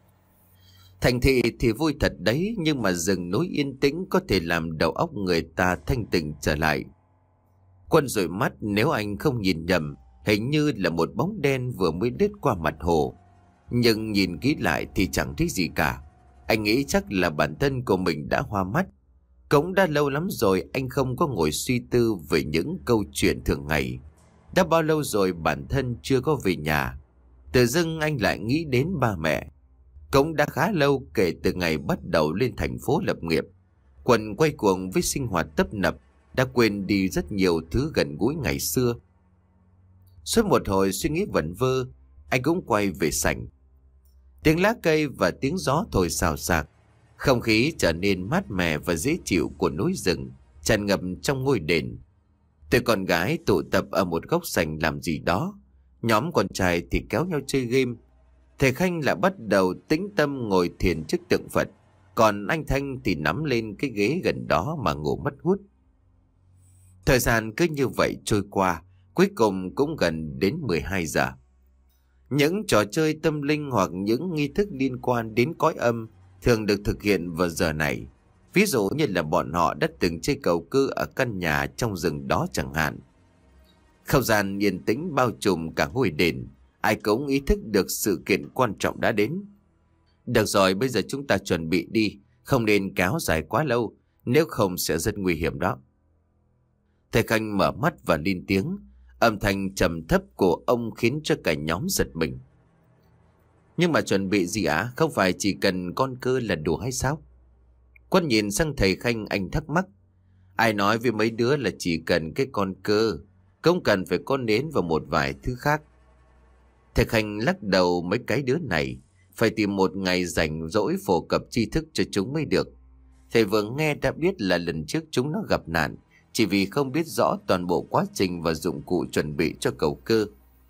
Thành thị thì vui thật đấy, nhưng mà rừng núi yên tĩnh có thể làm đầu óc người ta thanh tỉnh trở lại. Quân dụi mắt, nếu anh không nhìn nhầm, hình như là một bóng đen vừa mới lướt qua mặt hồ. Nhưng nhìn kỹ lại thì chẳng thấy gì cả. Anh nghĩ chắc là bản thân của mình đã hoa mắt. Cũng đã lâu lắm rồi anh không có ngồi suy tư về những câu chuyện thường ngày. Đã bao lâu rồi bản thân chưa có về nhà. Tự dưng anh lại nghĩ đến ba mẹ. Cũng đã khá lâu kể từ ngày bắt đầu lên thành phố lập nghiệp. Quân quay cuồng với sinh hoạt tấp nập, đã quên đi rất nhiều thứ gần gũi ngày xưa. Suốt một hồi suy nghĩ vẩn vơ, anh cũng quay về sảnh. Tiếng lá cây và tiếng gió thổi xào xạc, không khí trở nên mát mẻ và dễ chịu của núi rừng tràn ngập trong ngôi đền. Tụi con gái tụ tập ở một góc sảnh làm gì đó, nhóm con trai thì kéo nhau chơi game. Thầy Khanh lại bắt đầu tĩnh tâm ngồi thiền trước tượng Phật, còn anh Thanh thì nắm lên cái ghế gần đó mà ngủ mất hút. Thời gian cứ như vậy trôi qua, cuối cùng cũng gần đến mười hai giờ. Những trò chơi tâm linh hoặc những nghi thức liên quan đến cõi âm thường được thực hiện vào giờ này. Ví dụ như là bọn họ đã từng chơi cầu cư ở căn nhà trong rừng đó chẳng hạn. Không gian yên tĩnh bao trùm cả ngôi đền, ai cũng ý thức được sự kiện quan trọng đã đến. Được rồi, bây giờ chúng ta chuẩn bị đi, không nên kéo dài quá lâu, nếu không sẽ rất nguy hiểm đó. Thầy Khanh mở mắt và lên tiếng, âm thanh trầm thấp của ông khiến cho cả nhóm giật mình. Nhưng mà chuẩn bị gì ạ? Không phải chỉ cần con cơ là đủ hay sao? Quân nhìn sang thầy Khanh, anh thắc mắc. Ai nói với mấy đứa là chỉ cần cái con cơ, không cần phải có nến và một vài thứ khác. Thầy Khanh lắc đầu, mấy cái đứa này phải tìm một ngày rảnh rỗi phổ cập tri thức cho chúng mới được. Thầy vừa nghe đã biết là lần trước chúng nó gặp nạn chỉ vì không biết rõ toàn bộ quá trình và dụng cụ chuẩn bị cho cầu cơ.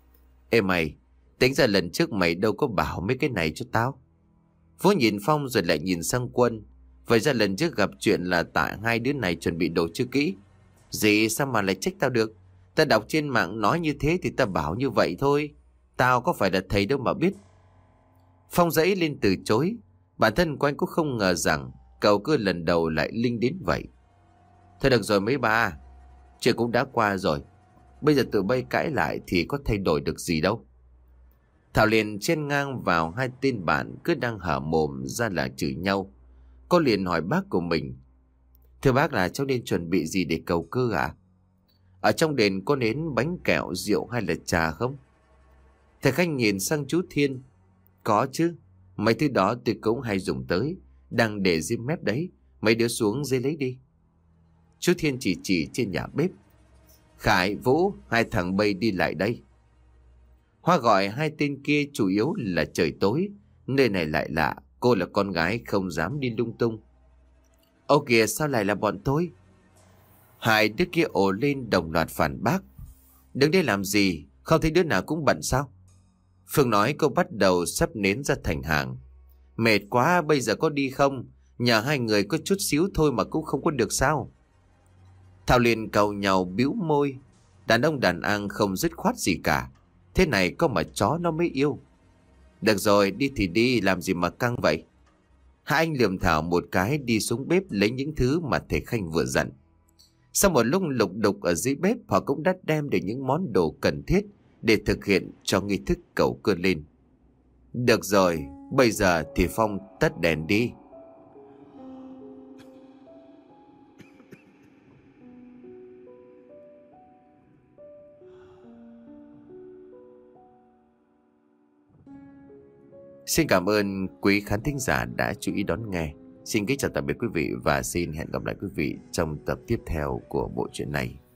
Ê mày, tính ra lần trước mày đâu có bảo mấy cái này cho tao. Vũ nhìn Phong rồi lại nhìn sang Quân. Vậy ra lần trước gặp chuyện là tại hai đứa này chuẩn bị đồ chưa kỹ. Gì sao mà lại trách tao được? Ta đọc trên mạng nói như thế thì ta bảo như vậy thôi. Tao có phải là thầy đâu mà biết. Phong giãy lên từ chối. Bản thân của anh cũng không ngờ rằng cầu cơ lần đầu lại linh đến vậy. Thôi được rồi mấy bà, chuyện cũng đã qua rồi. Bây giờ tụi bay cãi lại thì có thay đổi được gì đâu. Thảo liền chen ngang vào hai tên bạn cứ đang hở mồm ra là chửi nhau. Cô liền hỏi bác của mình. Thưa bác, là cháu nên chuẩn bị gì để cầu cơ à? Ở trong đền có nến, bánh kẹo, rượu hay là trà không? Thầy Khanh nhìn sang chú Thiên. Có chứ, mấy thứ đó tôi cũng hay dùng tới. Đang để dưới mép đấy, mấy đứa xuống dưới lấy đi. Chú Thiên chỉ chỉ trên nhà bếp. Khải, Vũ, hai thằng bay đi lại đây. Hoa gọi hai tên kia chủ yếu là trời tối, nơi này lại lạ, cô là con gái không dám đi lung tung. Ô kìa, sao lại là bọn tôi? Hai đứa kia ồ lên đồng loạt phản bác. Đứng đây làm gì, không thấy đứa nào cũng bận sao? Phương nói cô bắt đầu sắp nến ra thành hàng. Mệt quá, bây giờ có đi không? Nhà hai người có chút xíu thôi mà cũng không có được sao? Thảo liền cầu nhau bĩu môi. Đàn ông đàn an không dứt khoát gì cả. Thế này có mà chó nó mới yêu. Được rồi, đi thì đi, làm gì mà căng vậy? Hai anh lườm Thảo một cái đi xuống bếp lấy những thứ mà thầy Khanh vừa dặn. Sau một lúc lục đục ở dưới bếp, họ cũng đã đem được những món đồ cần thiết để thực hiện cho nghi thức cầu cơ lên. Được rồi, bây giờ thì Phong tắt đèn đi. Xin cảm ơn quý khán thính giả đã chú ý đón nghe. Xin kính chào tạm biệt quý vị và xin hẹn gặp lại quý vị trong tập tiếp theo của bộ truyện này.